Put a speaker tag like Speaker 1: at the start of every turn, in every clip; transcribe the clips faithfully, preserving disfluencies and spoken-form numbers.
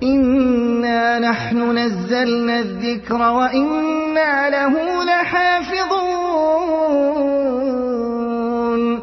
Speaker 1: Inna nahnu nazzalna adh-dhikra wa inna lahu lahafidhun.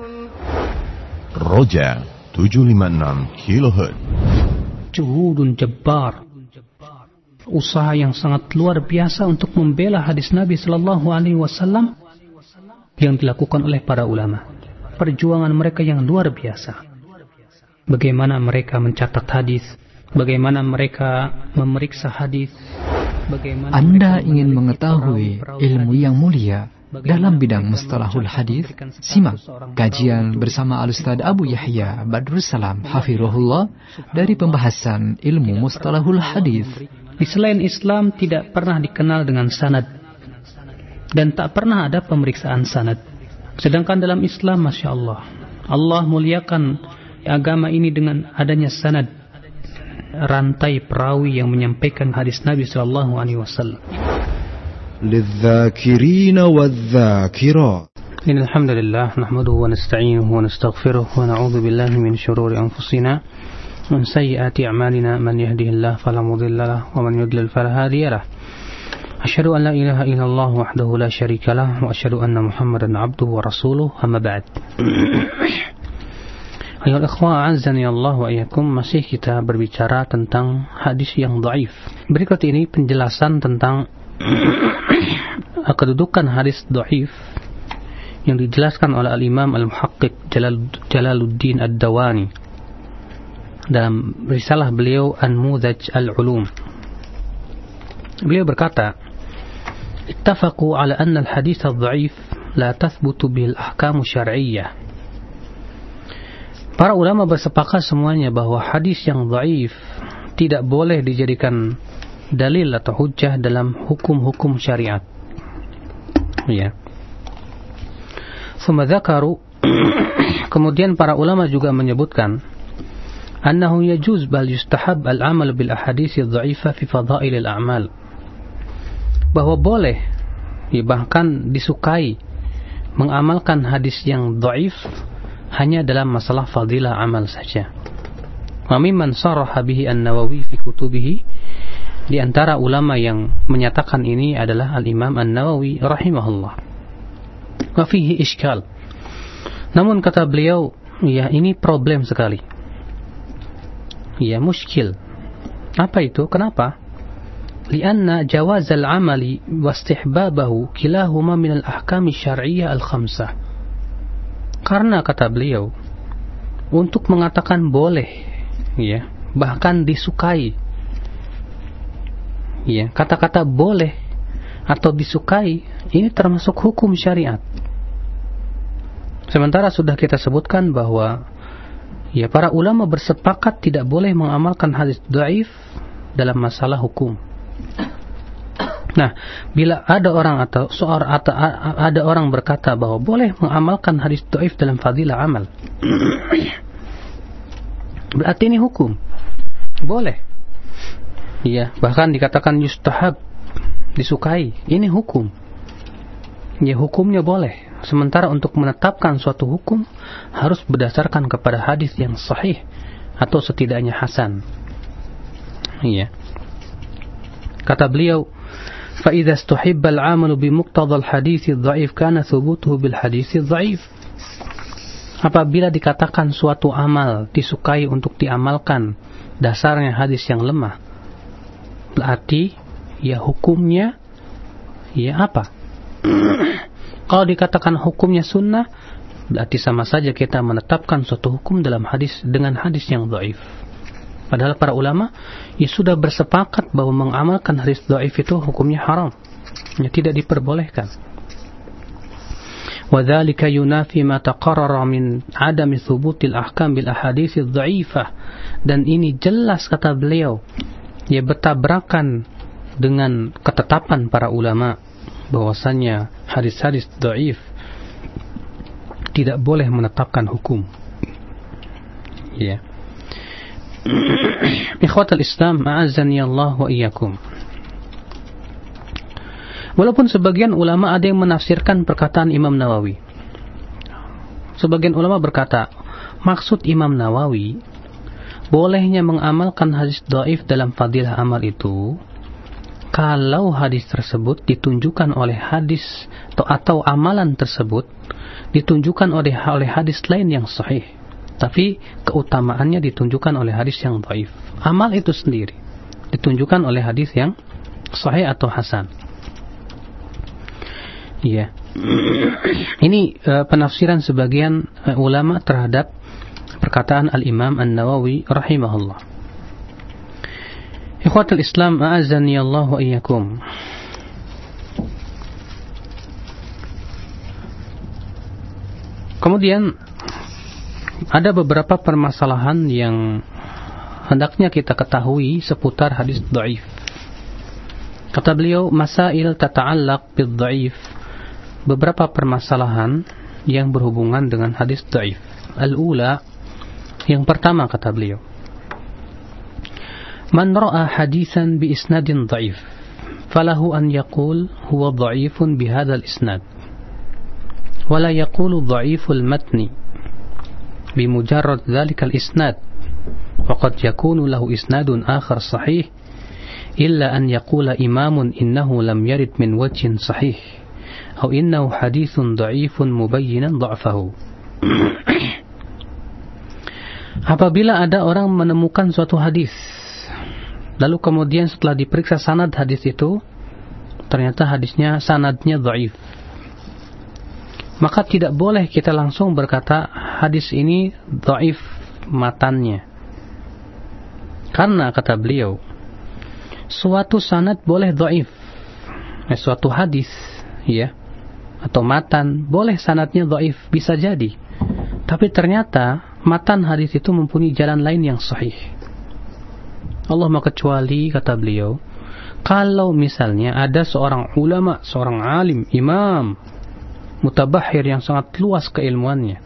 Speaker 2: Roja tujuh lima enam kilohertz.
Speaker 3: Juhudun jabbar, usaha yang sangat luar biasa untuk membela hadis Nabi Sallallahu Alaihi Wasallam yang dilakukan oleh para ulama. Perjuangan mereka yang luar biasa. Bagaimana mereka mencatat hadis, bagaimana mereka memeriksa hadis, bagaimana
Speaker 4: Anda ingin mengetahui ilmu yang mulia dalam bidang mustalahul hadis? Simak kajian bersama Al-Ustaz Abu Yahya Badrussalam hafizahullah dari pembahasan ilmu mustalahul hadis.
Speaker 3: Di selain Islam tidak pernah dikenal dengan sanad dan tak pernah ada pemeriksaan sanad. Sedangkan dalam Islam, Masya Allah, Allah muliakan agama ini dengan adanya sanad, rantai perawi yang menyampaikan hadis Nabi Sallallahu Alaihi Wasallam.
Speaker 2: للذاكرين والذاكرات.
Speaker 3: إن الحمد لله نحمده ونستعينه ونستغفره ونعوذ بالله من شرور أنفسنا ومن سيئات أعمالنا من يهده الله فلا مضل له ومن يضلل فلا هادي له أشهد أن لا إله إلا الله وحده لا شريك له وأشهد أن محمدا عبده ورسوله أما بعد. Ayol ikhwah azani Allah wa iyyakum, masih kita berbicara tentang hadis yang dhaif. Berikut ini penjelasan tentang kedudukan hadis dhaif yang dijelaskan oleh Al-Imam Al-Muhaqqiq Jalal, Jalaluddin Ad-Dawani dalam risalah beliau An-Mudhaj Al-Ulum. Beliau berkata, ittafaqu ala anna al-hadits ad-dha'if la tathbutu bil ahkam syar'iyyah. Para ulama bersepakat semuanya bahwa hadis yang dhaif tidak boleh dijadikan dalil atau hujjah dalam hukum-hukum syariat. Ya. Thumma dzakaru, kemudian para ulama juga menyebutkan annahu yajuz bal yustahab al-amal bil ahadits adh-dhaifah fi fadail al-a'mal. Bahwa boleh, ya, bahkan disukai mengamalkan hadis yang dhaif hanya dalam masalah fadilah amal saja. Wa mimman saraha bihi an-Nawawi fi kutubihi, di antara ulama yang menyatakan ini adalah Al-Imam An-Nawawi rahimahullah. Wa fihi iskal. Namun kata beliau, ya ini problem sekali. Ya muskil. Apa itu? Kenapa? Lianna jawaz al-amali wa istihbabahu kilahuma min al-ahkam syar'iyyah al-khamsah. Karena kata beliau, untuk mengatakan boleh, ya, bahkan disukai, ya, kata-kata boleh atau disukai ini termasuk hukum syariat. Sementara sudah kita sebutkan bahwa, ya, para ulama bersepakat tidak boleh mengamalkan hadis dhaif dalam masalah hukum. Nah, bila ada orang atau seorang atau ada orang berkata bahwa boleh mengamalkan hadis dhaif dalam fadilah amal, berarti ini hukum. Boleh. Ya, bahkan dikatakan yustahab, disukai. Ini hukum. Ya, hukumnya boleh. Sementara untuk menetapkan suatu hukum harus berdasarkan kepada hadis yang sahih atau setidaknya hasan. Iya. Kata beliau, fa idza istuhibba al-'amalu bi muqtada al-hadits adh-dha'if kana thubutuhu bil hadits adh-dha'if. Apabila dikatakan suatu amal disukai untuk diamalkan dasarnya hadis yang lemah, berarti ya hukumnya ya apa? Kalau dikatakan hukumnya sunnah, berarti sama saja kita menetapkan suatu hukum dalam hadis dengan hadis yang dhaif. Padahal para ulama ya sudah bersepakat bahwa mengamalkan hadis dhaif itu hukumnya haram, ya tidak diperbolehkan. Wa dzalika yunafi ma taqarrara min adami thubutil ahkam bil ahadits adh-dha'ifah, dan ini jelas kata beliau ya bertabrakan dengan ketetapan para ulama bahwasanya hadis-hadis dhaif tidak boleh menetapkan hukum. Ya. Ikhwatal Islam, a'azzani Allah wa iyyakum. Walaupun sebagian ulama ada yang menafsirkan perkataan Imam Nawawi. Sebagian ulama berkata, maksud Imam Nawawi bolehnya mengamalkan hadis dhaif dalam fadilah amal itu kalau hadis tersebut ditunjukkan oleh hadis atau, atau amalan tersebut ditunjukkan oleh oleh hadis lain yang sahih, tapi keutamaannya ditunjukkan oleh hadis yang dhaif. Amal itu sendiri ditunjukkan oleh hadis yang sahih atau hasan. Iya. Ini uh, penafsiran sebagian uh, ulama terhadap perkataan Al-Imam An-Nawawi rahimahullah. Ikhwatul Islam, a'azzani Allah wa iyyakum. Kemudian ada beberapa permasalahan yang hendaknya kita ketahui seputar hadis dhaif. Kata beliau, masail tata'allaq bil dhaif, beberapa permasalahan yang berhubungan dengan hadis dhaif. Al-ula, yang pertama kata beliau, man ra'a hadisan bi isnadin dhaif falahu an yaqul huwa dhaifun bi hadzal isnad wala yaqulu dhaiful matni bi mujarrad dzalika al isnad wa qad yakunu lahu isnadun akhar sahih illa an yaqula imamun innahu lam yarid min wajhin sahih aw innahu hadithun dhaifun mubayyinan dha'fahu. Apabila ada orang menemukan suatu hadis, lalu kemudian setelah diperiksa sanad hadis itu, ternyata hadisnya sanadnya dhaif, maka tidak boleh kita langsung berkata hadis ini dhaif matannya. Karena kata beliau, suatu sanad boleh dhaif, eh, suatu hadis ya atau matan boleh sanadnya dhaif, bisa jadi, tapi ternyata matan hadis itu mempunyai jalan lain yang sahih. Allahumma kecuali kata beliau, kalau misalnya ada seorang ulama, seorang alim, imam, mutabahhir yang sangat luas keilmuannya,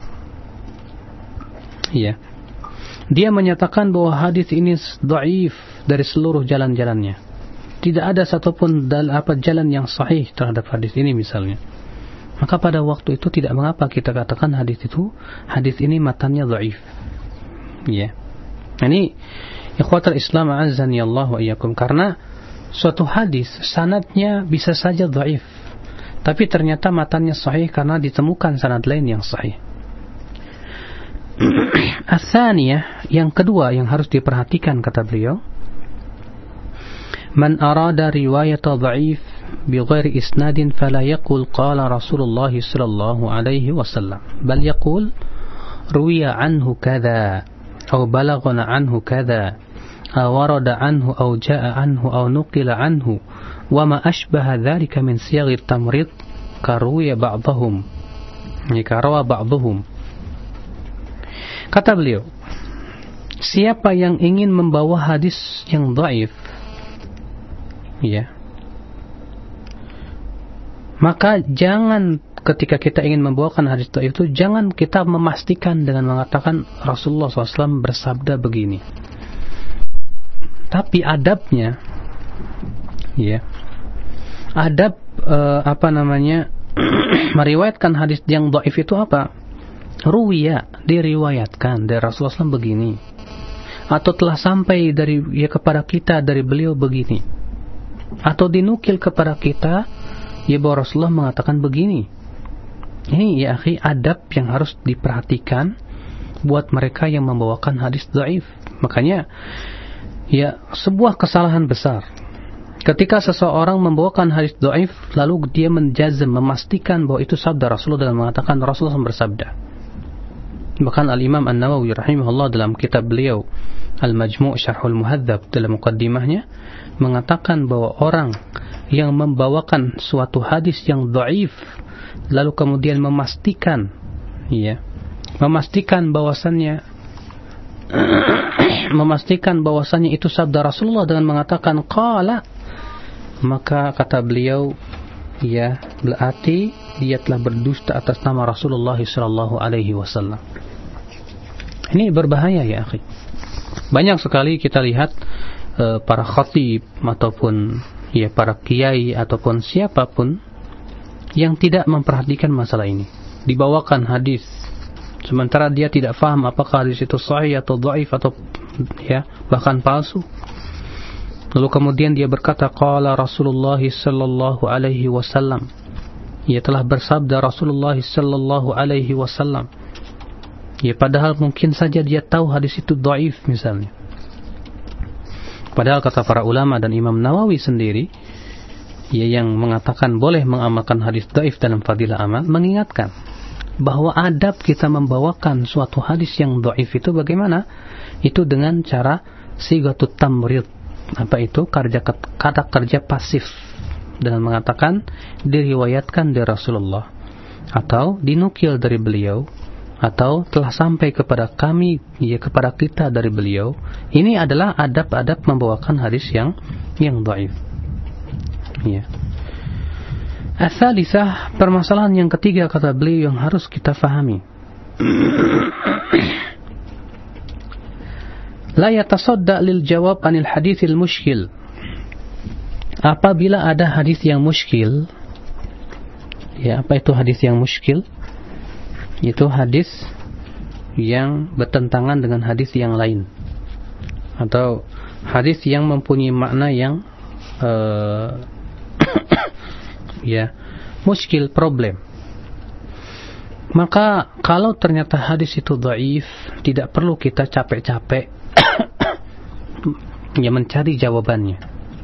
Speaker 3: ya, dia menyatakan bahwa hadis ini dhaif dari seluruh jalan-jalannya, tidak ada satupun dal apa jalan yang sahih terhadap hadis ini misalnya, maka pada waktu itu tidak mengapa kita katakan hadis itu, hadis ini matannya dhaif. Ya. Ini ikhwatul Islam a'azzani Allah wa iyyakum, karena suatu hadis sanadnya bisa saja dhaif, tapi ternyata matannya sahih karena ditemukan sanad lain yang sahih. Ats-tsaniyah, yang kedua yang harus diperhatikan kata beliau, man arada riwayata dhaif بغير إسناد فلا يقول قال رسول الله صلى الله عليه وسلم بل يقول روي عنه كذا أو بلغنا عنه كذا أو ورد عنه أو جاء عنه أو نقل عنه وما أشبه ذلك من صيغ التمريض كروي بعضهم كروى بعضهم. Kata beliau, siapa yang ingin membawa hadis yang dhaif, ya, maka jangan ketika kita ingin membawakan hadis itu, jangan kita memastikan dengan mengatakan Rasulullah shallallahu alaihi wasallam bersabda begini. Tapi adabnya, ya, adab uh, apa namanya meriwayatkan hadis yang dhaif itu apa? Ruwiya, diriwayatkan dari Rasulullah shallallahu alaihi wasallam begini, atau telah sampai dari ya kepada kita dari beliau begini, atau dinukil kepada kita ya bahwa Rasulullah mengatakan begini. Ini ya akhi adab yang harus diperhatikan buat mereka yang membawakan hadis dhaif. Makanya ya sebuah kesalahan besar ketika seseorang membawakan hadis dhaif lalu dia menjazm, memastikan bahwa itu sabda Rasulullah dan mengatakan Rasulullah bersabda. Bahkan Al-Imam An-Nawawi rahimahullah dalam kitab beliau Al-Majmu' Syarhul Muhadzab dalam muqaddimahnya mengatakan bahwa orang yang membawakan suatu hadis yang dhaif lalu kemudian memastikan ya memastikan bahwasannya memastikan bahwasannya itu sabda Rasulullah dengan mengatakan qala, maka kata beliau ya berarti dia telah berdusta atas nama Rasulullah sallallahu alaihi wasallam. Ini berbahaya ya akhi. Banyak sekali kita lihat uh, para khatib ataupun ya para kiai ataupun siapapun yang tidak memperhatikan masalah ini. Dibawakan hadis sementara dia tidak faham apakah hadis itu sahih atau dhaif atau ya, bahkan palsu. Lalu kemudian dia berkata, qala Rasulullah sallallahu alaihi wasallam, ia telah bersabda Rasulullah sallallahu alaihi wasallam. Ya, padahal mungkin saja dia tahu hadis itu dhaif misalnya. Padahal kata para ulama dan Imam Nawawi sendiri, ya, yang mengatakan boleh mengamalkan hadis dhaif dalam fadilah amal, mengingatkan bahwa adab kita membawakan suatu hadis yang dhaif itu bagaimana? Itu dengan cara sigatut tamrid. Apa itu? Kerja kata kerja pasif, dengan mengatakan diriwayatkan dari Rasulullah, atau dinukil dari beliau, atau telah sampai kepada kami, ya, kepada kita dari beliau. Ini adalah adab-adab membawakan hadis yang yang dhaif. Ya. Ats-tsalisah, permasalahan yang ketiga kata beliau yang harus kita fahami. La yatasadda lil jawab anil haditsil mushkil. Apabila ada hadis yang mushkil, ya, apa itu hadis yang mushkil? Itu hadis yang bertentangan dengan hadis yang lain, atau hadis yang mempunyai makna yang uh, ya, muskil, problem. Maka kalau ternyata hadis itu dhaif, tidak perlu kita capek-capek ya mencari jawabannya.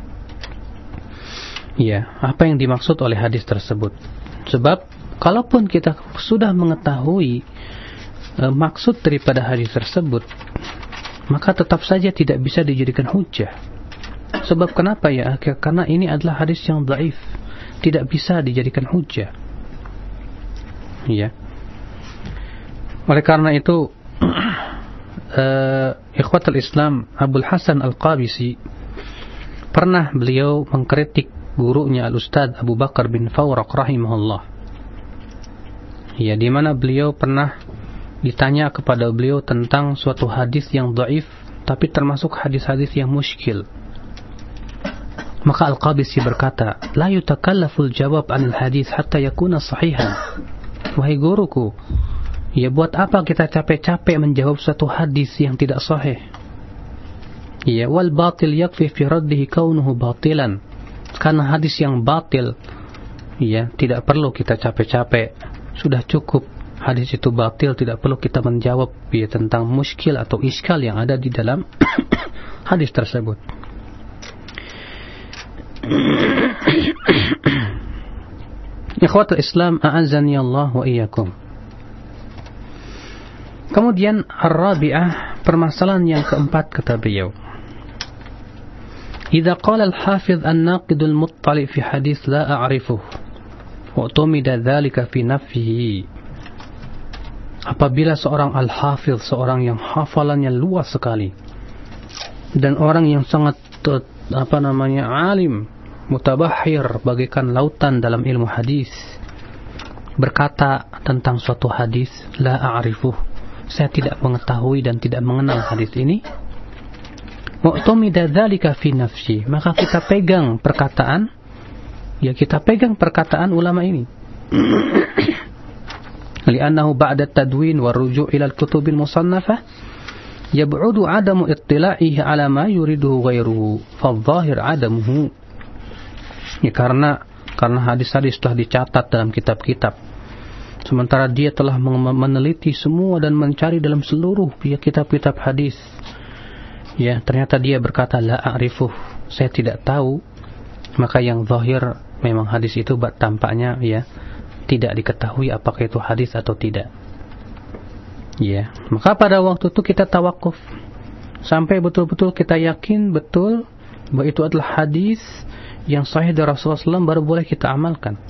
Speaker 3: Ya, apa yang dimaksud oleh hadis tersebut? Sebab kalaupun kita sudah mengetahui e, maksud daripada hadis tersebut, maka tetap saja tidak bisa dijadikan hujjah. Sebab kenapa ya? Karena ini adalah hadis yang dhaif, tidak bisa dijadikan hujjah. Ya. Oleh karena itu, e, Ikhwatul Islam Abdul Hasan Al-Qabisi pernah beliau mengkritik gurunya Al-Ustadz Abu Bakar bin Fawraq rahimahullah. Ya, di mana beliau pernah ditanya kepada beliau tentang suatu hadis yang dhaif, tapi termasuk hadis-hadis yang muskil. Maka Al-Qabisi berkata, la yutakallaful jawab anil hadis hatta yakuna sahihan. Wahai guruku, ya, buat apa kita capek-capek menjawab suatu hadis yang tidak sahih? Ya, wal batil yakfi fi raddihi kaunuhu batilan. Karena hadis yang batil, ya, tidak perlu kita capek-capek. Sudah cukup hadis itu batil, tidak perlu kita menjawab, ya, tentang muskil atau iskal yang ada di dalam hadis tersebut. Ikhwatul Islam, a'azzani Allah wa iyyakum. Kemudian ar-rabi'ah, permasalahan yang keempat kata beliau. Idza qala al-hafiz an-naqid al-muttali fi hadis la a'rifuh wa tumida dzalika fi nafsihi. Apabila seorang al-hafiz, seorang yang hafalannya luas sekali, dan orang yang sangat apa namanya alim, mutabahhir, bagaikan lautan dalam ilmu hadis, berkata tentang suatu hadis, la a'rifuh, saya tidak mengetahui dan tidak mengenal hadis ini, mu'tamida dzalika fi nafsi, maka kita pegang perkataan, ya, kita pegang perkataan ulama ini. Li'annahu ba'da at-tadwin wa ruju' ila al-kutub al-musannafah yab'udu 'adamu ittila'ihi 'ala ma yuriduhu ghairuhu fadh-dhahir 'adamuhu. Ya, karena karena hadis-hadis telah dicatat dalam kitab-kitab, sementara dia telah meneliti semua dan mencari dalam seluruh, ya, kitab-kitab hadis. Ya, ternyata dia berkata la a'rifuh, saya tidak tahu. Maka yang zahir memang hadis itu tampaknya, ya, tidak diketahui apakah itu hadis atau tidak. Ya, maka pada waktu itu kita tawakuf sampai betul-betul kita yakin betul bahwa itu adalah hadis yang sahih dari Rasulullah shallallahu alaihi wasallam, baru boleh kita amalkan.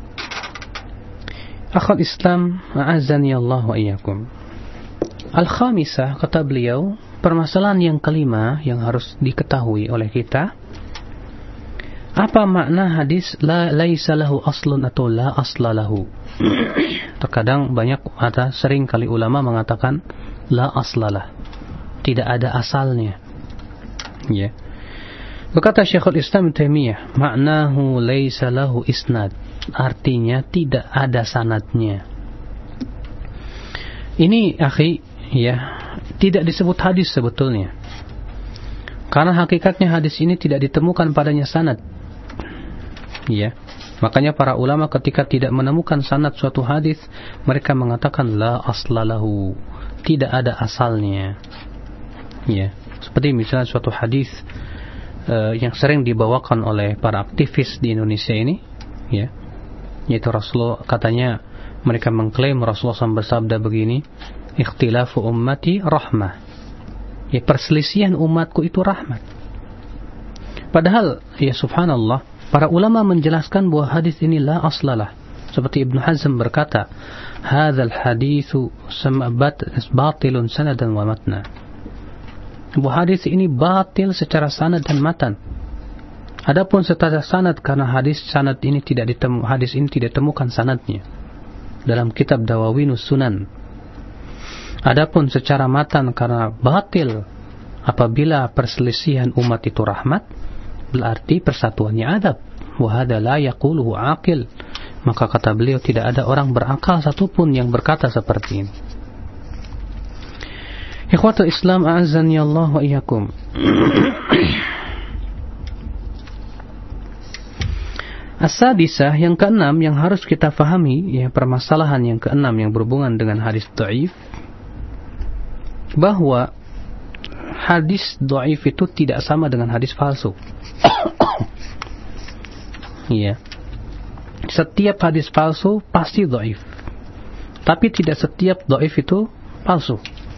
Speaker 3: Akhul Islam, a'azzani Allah wa iyyakum. Al-khamisah, kata beliau, permasalahan yang kelima yang harus diketahui oleh kita, apa makna hadis la laisa lahu aslun atau la asla lahu? Terkadang banyak, ada sering kali ulama mengatakan la aslalah, tidak ada asalnya. Ya. Berkata Syekhul Islam Ibnu Taimiyah, maknahu laisa lahu isnad, artinya tidak ada sanadnya. Ini akhi, ya, tidak disebut hadis sebetulnya. Karena hakikatnya hadis ini tidak ditemukan padanya sanad. Ya. Makanya para ulama ketika tidak menemukan sanad suatu hadis, mereka mengatakan la aslalahu, tidak ada asalnya. Ya. Seperti misalnya suatu hadis uh, yang sering dibawakan oleh para aktivis di Indonesia ini, ya. Yaitu Rasulullah katanya, mereka mengklaim Rasulullah shallallahu alaihi wasallam bersabda begini, ikhtilafu ummati rahmah. Ya, perselisihan umatku itu rahmat. Padahal, ya subhanallah, para ulama menjelaskan bahwa hadis ini la aslalah. Seperti Ibnu Hazm berkata, hadzal haditsu sam'abat batilun sanadan wa matna. Bahwa hadis ini batil secara sanad dan matan. Adapun secara sanad, karena hadis sanad ini tidak ditemu, hadis ini tidak temukan sanadnya dalam kitab Dawawinus Sunan. Adapun secara matan, karena batil apabila perselisihan umat itu rahmat, berarti persatuannya adab. Wa hadza la yaquluhu aqil. Maka kata beliau, tidak ada orang berakal satupun yang berkata seperti ini. Ikhwatul Islam, a'azzani Allah wa iyyakum. As-sadisah, yang keenam yang harus kita fahami, ya, permasalahan yang keenam yang berhubungan dengan hadis dhaif, bahwa hadis dhaif itu tidak sama dengan hadis palsu. Iya. Setiap hadis palsu pasti dhaif. Tapi tidak setiap dhaif itu palsu.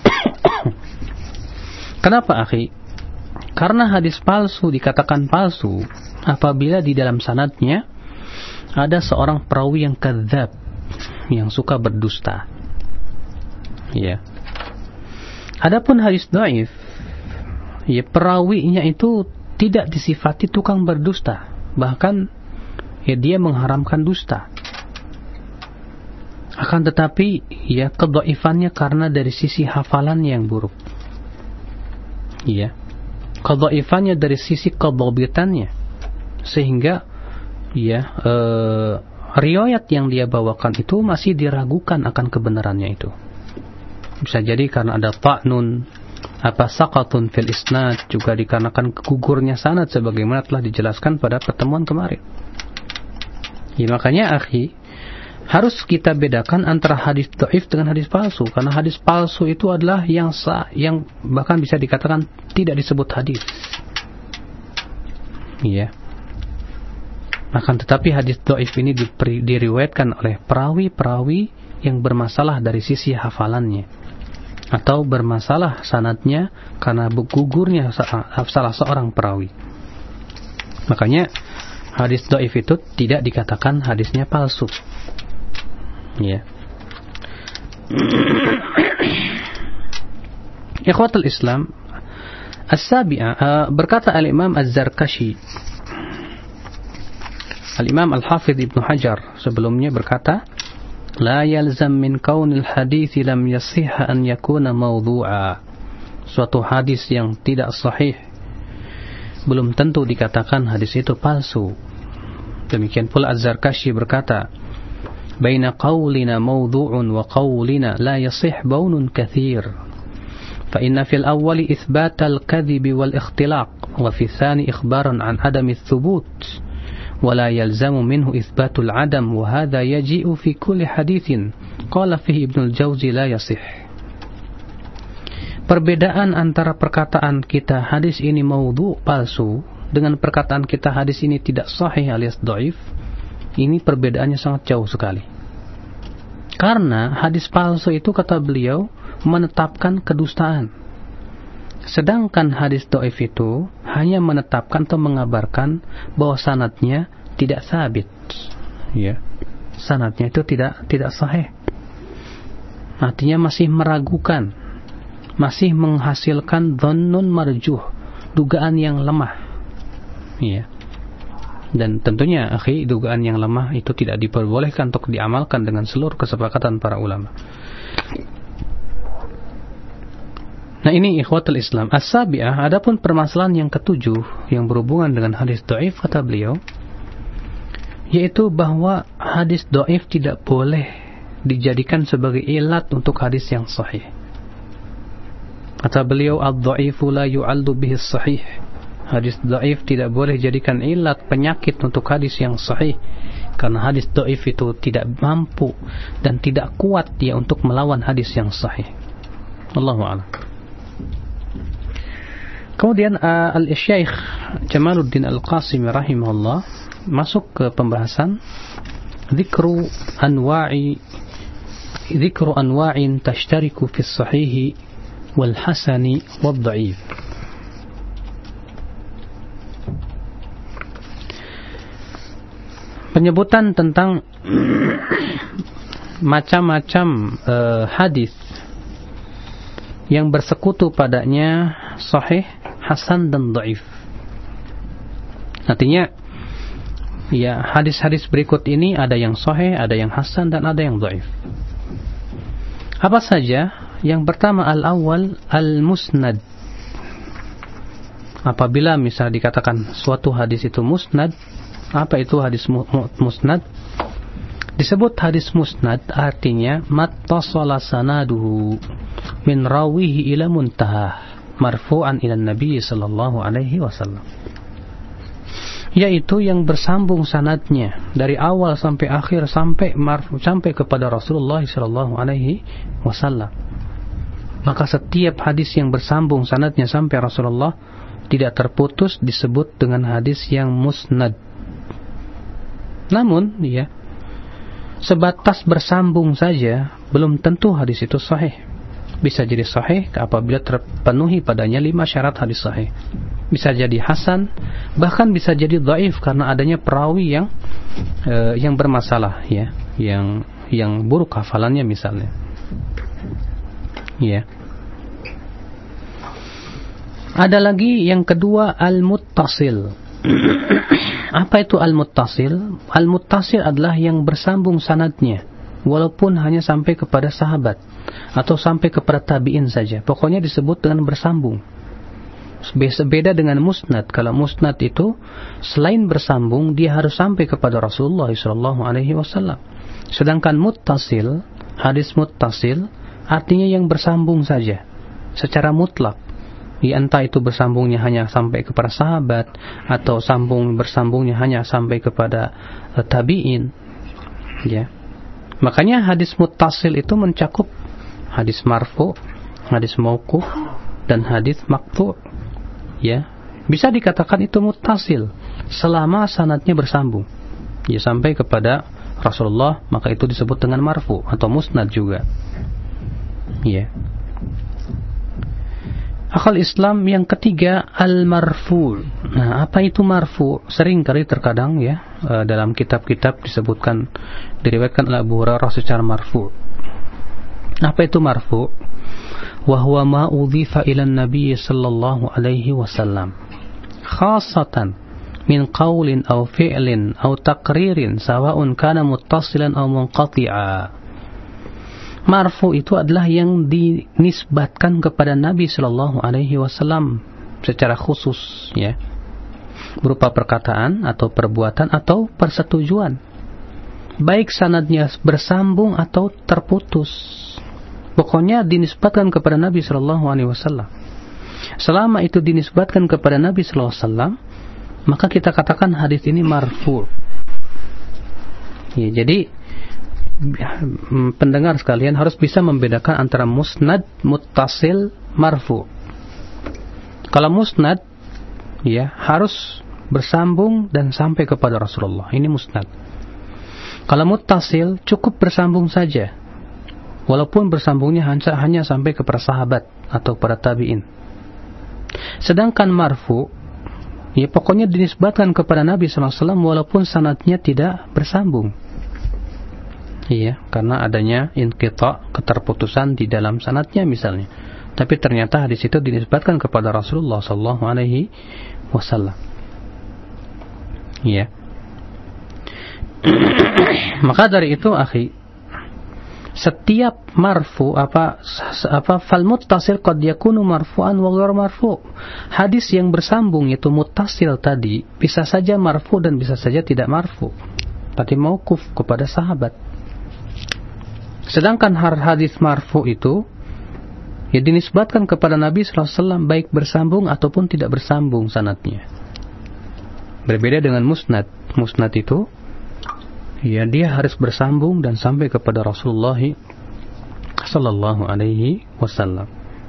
Speaker 3: Kenapa, akhi? Karena hadis palsu dikatakan palsu apabila di dalam sanadnya ada seorang perawi yang kadzab, yang suka berdusta. Ya. Adapun hadis dhaif, ya, perawinya itu tidak disifati tukang berdusta, bahkan ya dia mengharamkan dusta. Akan tetapi ya kedhaifannya karena dari sisi hafalan yang buruk. Ya. Kedhaifannya dari sisi kedhabitannya, sehingga ya eh, riwayat yang dia bawakan itu masih diragukan akan kebenarannya itu. Bisa jadi karena ada ta'nun, apa saqatun fil isnad, juga dikarenakan kegugurnya sanad sebagaimana telah dijelaskan pada pertemuan kemarin. Ya, makanya akhi, harus kita bedakan antara hadis dhaif dengan hadis palsu, karena hadis palsu itu adalah yang sah, yang bahkan bisa dikatakan tidak disebut hadis. Iya. Akan tetapi hadis dhaif ini diperi, diriwayatkan oleh perawi-perawi yang bermasalah dari sisi hafalannya, atau bermasalah sanadnya karena gugurnya salah seorang perawi. Makanya hadis dhaif itu tidak dikatakan hadisnya palsu. Ya. Ikhwatul Islam, as-sabi'ah, uh, berkata al-Imam Az-Zarkashi, al-Imam Al-Hafidh Ibnu Hajar sebelumnya berkata, la yalzam min kaunil hadithi lam yasihha an yakuna mawdu'a. Suatu hadis yang tidak sahih belum tentu dikatakan hadis itu palsu. Demikian pula Az-Zarkashi berkata, baina qawlina mawdu'un wa qawlina la yasih baunun kathir. Fa inna fil awwali ithbatal kadhibi wal ikhtilaq, wa fi thani ikhbaran an adami thubut. ولا يلزم منه إثبات العدم وهذا يجيء في كل حديث قال فيه ابن الجوزي لا يصح. Perbedaan antara perkataan kita hadis ini maudhu, palsu, dengan perkataan kita hadis ini tidak sahih alias dhaif, ini perbedaannya sangat jauh sekali. Karena hadis palsu itu, kata beliau, menetapkan kedustaan, sedangkan hadis dhaif itu hanya menetapkan atau mengabarkan bahwa sanadnya tidak sabit, ya, sanadnya itu tidak tidak sahih, artinya masih meragukan, masih menghasilkan dhannun marjuh, dugaan yang lemah, ya. Dan tentunya, akhi, dugaan yang lemah itu tidak diperbolehkan untuk diamalkan dengan seluruh kesepakatan para ulama. Nah, ini ikhwatul Islam. As-sabi'ah, adapun permasalahan yang ketujuh yang berhubungan dengan hadis dhaif, kata beliau, yaitu bahwa hadis dhaif tidak boleh dijadikan sebagai ilat untuk hadis yang sahih. Kata beliau, ad-dha'ifu la yu'allu bihi sahih. Hadis dhaif tidak boleh jadikan ilat penyakit untuk hadis yang sahih, karena hadis dhaif itu tidak mampu dan tidak kuat dia untuk melawan hadis yang sahih. Allahu a'lam. Kemudian uh, Al-Syaikh Jamaluddin Al-Qasimi rahimahullah masuk ke pembahasan dzikru anwa'i dzikru anwa'in tashtariku fi as-sahih wal hasani wad dha'if. Penyebutan tentang macam-macam uh, hadis yang bersekutu padanya sahih, hasan dan dhaif. Artinya, ya, hadis-hadis berikut ini ada yang sahih, ada yang hasan dan ada yang dhaif. Apa saja? Yang pertama, al-awwal al-musnad. Apabila misal dikatakan suatu hadis itu musnad, apa itu hadis musnad? Disebut hadis musnad artinya mattasala sanaduhu min rawihi ila muntahah marfu'an ila Nabi sallallahu alaihi wasallam. Yaitu yang bersambung sanadnya dari awal sampai akhir sampai marfu sampai kepada Rasulullah sallallahu alaihi wasallam. Maka setiap hadis yang bersambung sanadnya sampai Rasulullah tidak terputus disebut dengan hadis yang musnad. Namun, ya, sebatas bersambung saja belum tentu hadis itu sahih. Bisa jadi sahih apabila terpenuhi padanya lima syarat hadis sahih. Bisa jadi hasan, bahkan bisa jadi dhaif karena adanya perawi yang uh, yang bermasalah, ya, yang yang buruk hafalannya misalnya. Ya. Ada lagi yang kedua, al-muttasil. Apa itu al-muttasil? Al-muttasil adalah yang bersambung sanadnya, walaupun hanya sampai kepada sahabat atau sampai kepada tabi'in saja. Pokoknya disebut dengan bersambung. Beda dengan musnad. Kalau musnad itu selain bersambung, dia harus sampai kepada Rasulullah shallallahu alaihi wasallam. Sedangkan muttasil, hadis muttasil artinya yang bersambung saja secara mutlak. Ya, entah itu bersambungnya hanya sampai kepada sahabat atau sambung bersambungnya hanya sampai kepada uh, tabi'in, ya. Makanya hadis muttasil itu mencakup hadis marfu, hadis mauquf dan hadis maqtu', ya. Bisa dikatakan itu muttasil selama sanadnya bersambung, ya, sampai kepada Rasulullah, maka itu disebut dengan marfu atau musnad juga, ya. Akal Islam yang ketiga, al-marfu'. Nah, apa itu marfu'? Sering kali terkadang, ya, dalam kitab-kitab disebutkan, diriwayatkan oleh Abu Hurairah secara marfu'. Apa itu marfu'? Wa huwa ma udhifa ila an-nabiy sallallahu alaihi wasallam khassatan min qawlin aw fi'lin aw taqririn sawa'un kana muttasilan aw munqati'a. Marfu itu adalah yang dinisbatkan kepada Nabi Shallallahu Alaihi Wasallam secara khusus, ya, berupa perkataan atau perbuatan atau persetujuan, baik sanadnya bersambung atau terputus. Pokoknya dinisbatkan kepada Nabi Shallallahu Alaihi Wasallam. Selama itu dinisbatkan kepada Nabi Shallallahu Alaihi Wasallam, maka kita katakan hadis ini marfu. Ya, jadi pendengar sekalian harus bisa membedakan antara musnad, muttasil, marfu. Kalau musnad, ya, harus bersambung dan sampai kepada Rasulullah. Ini musnad. Kalau muttasil, cukup bersambung saja, walaupun bersambungnya hanya, hanya sampai kepada sahabat atau para tabi'in. Sedangkan marfu, ya, pokoknya dinisbatkan kepada Nabi shallallahu alaihi wasallam walaupun sanadnya tidak bersambung. Iya, karena adanya inqita', keterputusan di dalam sanadnya misalnya. Tapi ternyata hadis itu dinisbatkan kepada Rasulullah sallallahu alaihi wasallam. Iya. Maka dari itu, akhi, setiap marfu apa apa fal muttasil qad yakunu marfu'an wa ghairu marfu'. Hadis yang bersambung itu muttasil tadi bisa saja marfu dan bisa saja tidak marfu. Tadi mauquf kepada sahabat. Sedangkan hadis marfu itu, ya dinisbatkan kepada Nabi sallallahu alaihi wasallam baik bersambung ataupun tidak bersambung sanadnya. Berbeda dengan musnad. Musnad itu ya dia harus bersambung dan sampai kepada Rasulullah sallallahu alaihi wasallam.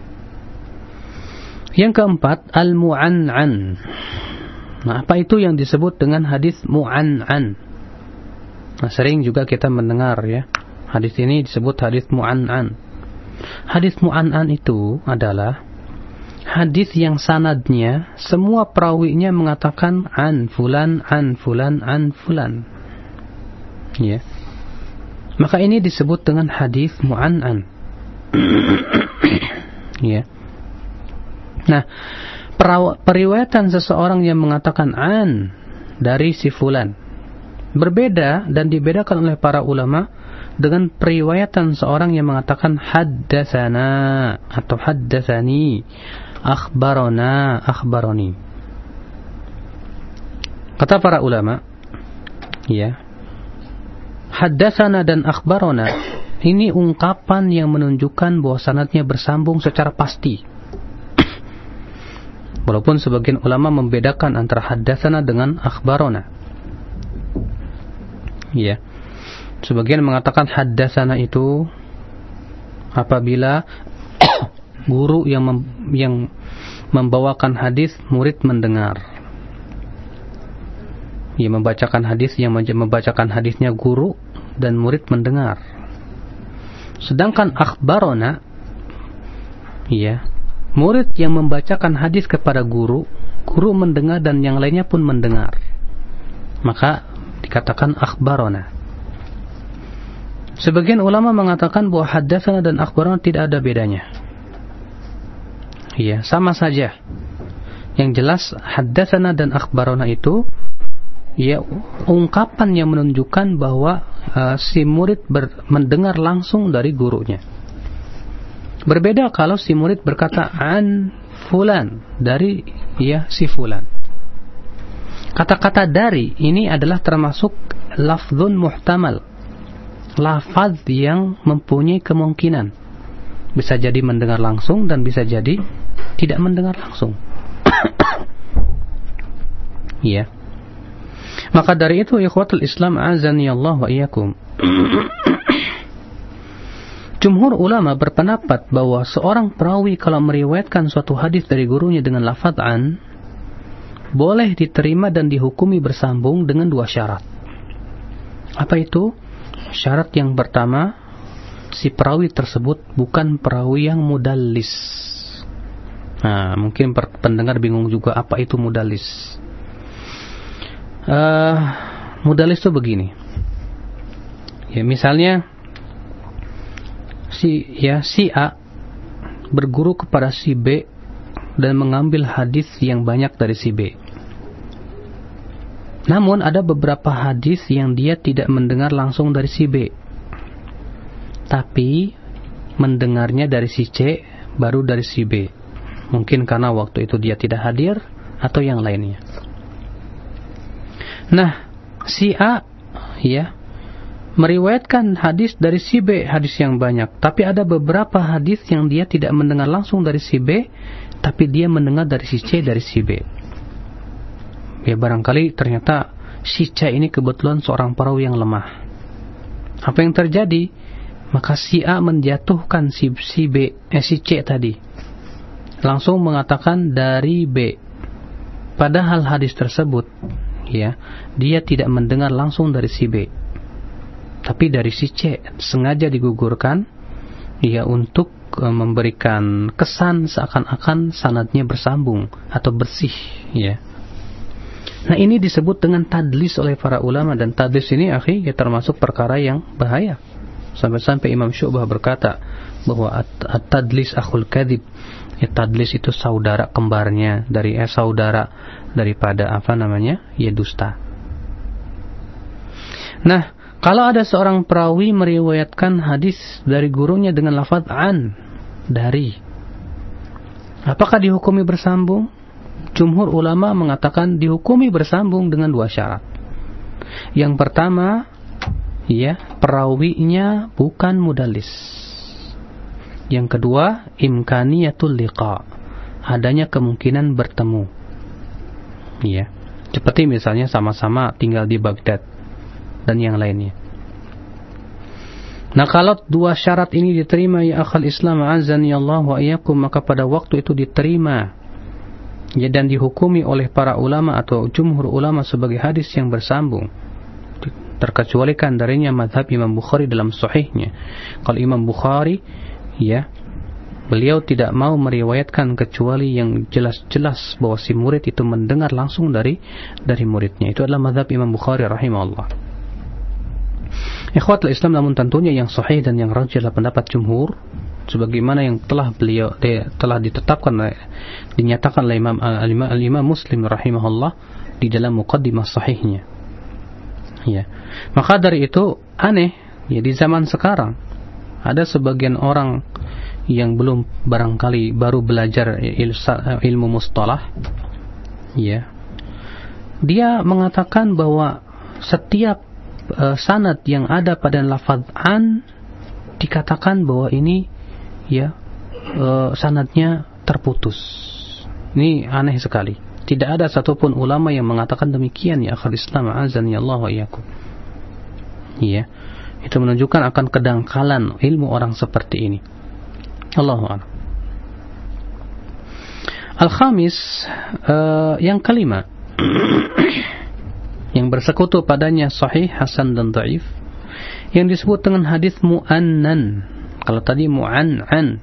Speaker 3: Yang keempat, al-mu'an'an. Nah, apa itu yang disebut dengan hadis mu'an'an? Nah, sering juga kita mendengar ya, hadis ini disebut hadis mu'an'an. Hadis mu'an'an itu adalah hadis yang sanadnya semua perawinya mengatakan an fulan, an fulan, an fulan. Ya. Maka ini disebut dengan hadis mu'an'an. Ya. Nah, periwayatan seseorang yang mengatakan an dari si fulan berbeda dan dibedakan oleh para ulama dengan periwayatan seorang yang mengatakan haddatsana atau haddatsani, akhbarana, akhbarani. Kata para ulama, ya, haddatsana dan akhbarana ini ungkapan yang menunjukkan bahwa sanadnya bersambung secara pasti. Walaupun sebagian ulama membedakan antara haddatsana dengan akhbarana. Ya. Sebagian mengatakan haddatsana itu apabila guru yang mem, yang membawakan hadis murid mendengar. Ya, membacakan hadis yang membacakan hadisnya guru dan murid mendengar. Sedangkan akhbarana, ya, murid yang membacakan hadis kepada guru, guru mendengar dan yang lainnya pun mendengar. Maka dikatakan akhbarana. Sebagian ulama mengatakan bahwa haddatsana dan akhbarana tidak ada bedanya. Iya, sama saja. Yang jelas haddatsana dan akhbarana itu ya ungkapan yang menunjukkan bahwa uh, si murid ber- mendengar langsung dari gurunya. Berbeda kalau si murid berkata an fulan, dari ya si fulan. Kata-kata dari ini adalah termasuk lafzun muhtamal, lafaz yang mempunyai kemungkinan. Bisa jadi mendengar langsung dan bisa jadi tidak mendengar langsung. Ya. Maka dari itu ikhwatul Islam azani Allah wa iyyakum. Jumhur ulama berpendapat bahwa seorang perawi kalau meriwayatkan suatu hadis dari gurunya dengan lafaz an, boleh diterima dan dihukumi bersambung dengan dua syarat. Apa itu? Syarat yang pertama, si perawi tersebut bukan perawi yang mudallis. Nah, mungkin pendengar bingung juga apa itu mudallis. Uh, mudallis itu begini. Ya, misalnya si ya si A berguru kepada si B dan mengambil hadis yang banyak dari si B. Namun ada beberapa hadis yang dia tidak mendengar langsung dari si B, tapi mendengarnya dari si C, baru dari si B. Mungkin karena waktu itu dia tidak hadir atau yang lainnya. Nah, si A ya meriwayatkan hadis dari si B, hadis yang banyak, tapi ada beberapa hadis yang dia tidak mendengar langsung dari si B, tapi dia mendengar dari si C, dari si B. Ya, barangkali ternyata si C ini kebetulan seorang perawi yang lemah. Apa yang terjadi? Maka si A menjatuhkan si, si B, eh, si C tadi, langsung mengatakan dari B. Padahal hadis tersebut, ya, dia tidak mendengar langsung dari si B, tapi dari si C, sengaja digugurkan, ya, untuk uh, memberikan kesan seakan-akan sanadnya bersambung atau bersih, ya. Nah, ini disebut dengan tadlis oleh para ulama, dan tadlis ini akhi ya termasuk perkara yang bahaya. Sampai-sampai Imam Syu'bah berkata bahwa at-tadlis akhul kadhib. Ya, tadlis itu saudara kembarnya dari eh saudara daripada apa namanya? Ya, dusta. Nah, kalau ada seorang perawi meriwayatkan hadis dari gurunya dengan lafaz an, dari, apakah dihukumi bersambung? Jumhur ulama mengatakan dihukumi bersambung dengan dua syarat. Yang pertama, ya, perawinya bukan mudallis. Yang kedua, imkaniyatul liqa, adanya kemungkinan bertemu. Ya, seperti misalnya sama-sama tinggal di Baghdad dan yang lainnya. Nah, kalau dua syarat ini diterima ya akhal Islam azani Allah wa iyyakum, maka pada waktu itu diterima ya, dan dihukumi oleh para ulama atau jumhur ulama sebagai hadis yang bersambung, terkecualikan darinya mazhab Imam Bukhari dalam sahihnya. Kalau Imam Bukhari ya, beliau tidak mau meriwayatkan kecuali yang jelas-jelas bahwa si murid itu mendengar langsung dari dari muridnya. Itu adalah mazhab Imam Bukhari rahimahullah. Ikhwatul Islam, namun tentunya yang sahih dan yang rajih adalah pendapat jumhur, sebagaimana yang telah beliau de, telah ditetapkan dinyatakan oleh Imam al-Imam, al-Imam Muslim rahimahullah di dalam muqaddimah sahihnya. Ya. Maka dari itu aneh ya, di zaman sekarang ada sebagian orang yang belum barangkali baru belajar ilmu mustalah ya, dia mengatakan bahwa setiap uh, sanad yang ada pada lafaz an dikatakan bahwa ini ya uh, sanadnya terputus. Ini aneh sekali. Tidak ada satupun ulama yang mengatakan demikian ya akhul Islam azani Allah wa iyyakum. Ya, itu menunjukkan akan kedangkalan ilmu orang seperti ini. Allahu a'lam. Al-khamis, uh, yang kelima yang bersekutu padanya sahih, hasan dan dhaif, yang disebut dengan hadis mu'annan. Kalau tadi mu'an'an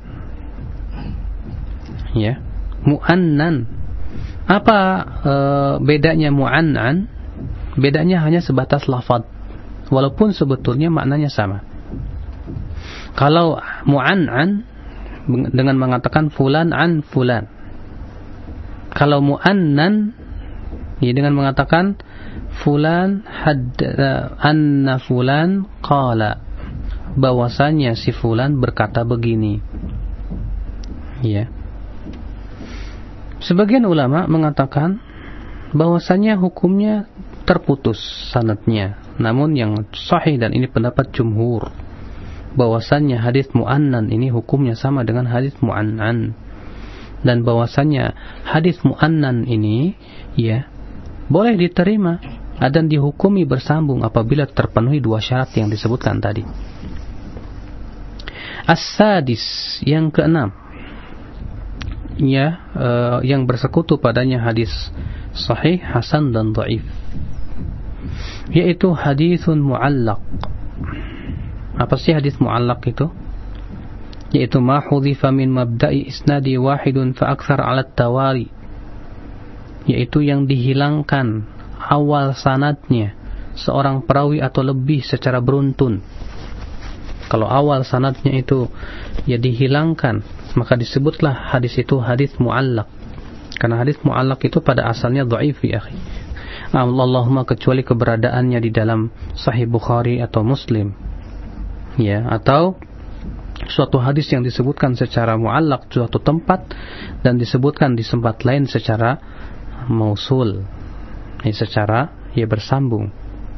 Speaker 3: ya, mu'annan. Apa uh, bedanya mu'an'an? Bedanya hanya sebatas lafaz, walaupun sebetulnya maknanya sama. Kalau mu'an'an dengan mengatakan fulan an fulan. Kalau mu'annan ya, dengan mengatakan fulan hadda anna fulan qala, bahwasanya si fulan berkata begini. Ya. Sebagian ulama mengatakan bahwasanya hukumnya terputus sanadnya. Namun yang sahih, dan ini pendapat jumhur, bahwasannya hadis mu'annan ini hukumnya sama dengan hadis mu'annan, dan bahwasannya hadis mu'annan ini ya boleh diterima dan dihukumi bersambung apabila terpenuhi dua syarat yang disebutkan tadi. As-sadis, yang keenam ya, uh, yang bersekutu padanya hadis sahih, hasan dan dhaif, yaitu hadithun mu'allaq. Apa sih hadis mu'allaq itu? Yaitu ma hudhifa min mabda'i isnadi wahidun fa akthar 'ala at-tawali, yaitu yang dihilangkan awal sanadnya seorang perawi atau lebih secara beruntun. Kalau awal sanadnya itu ya dihilangkan, maka disebutlah hadis itu hadis mu'allaq. Karena hadis mu'allaq itu pada asalnya dhaif ya akhi. Allahumma kecuali keberadaannya di dalam Sahih Bukhari atau Muslim. Ya, atau suatu hadis yang disebutkan secara mu'allaq suatu tempat dan disebutkan di tempat lain secara mausul, ya, secara ya bersambung.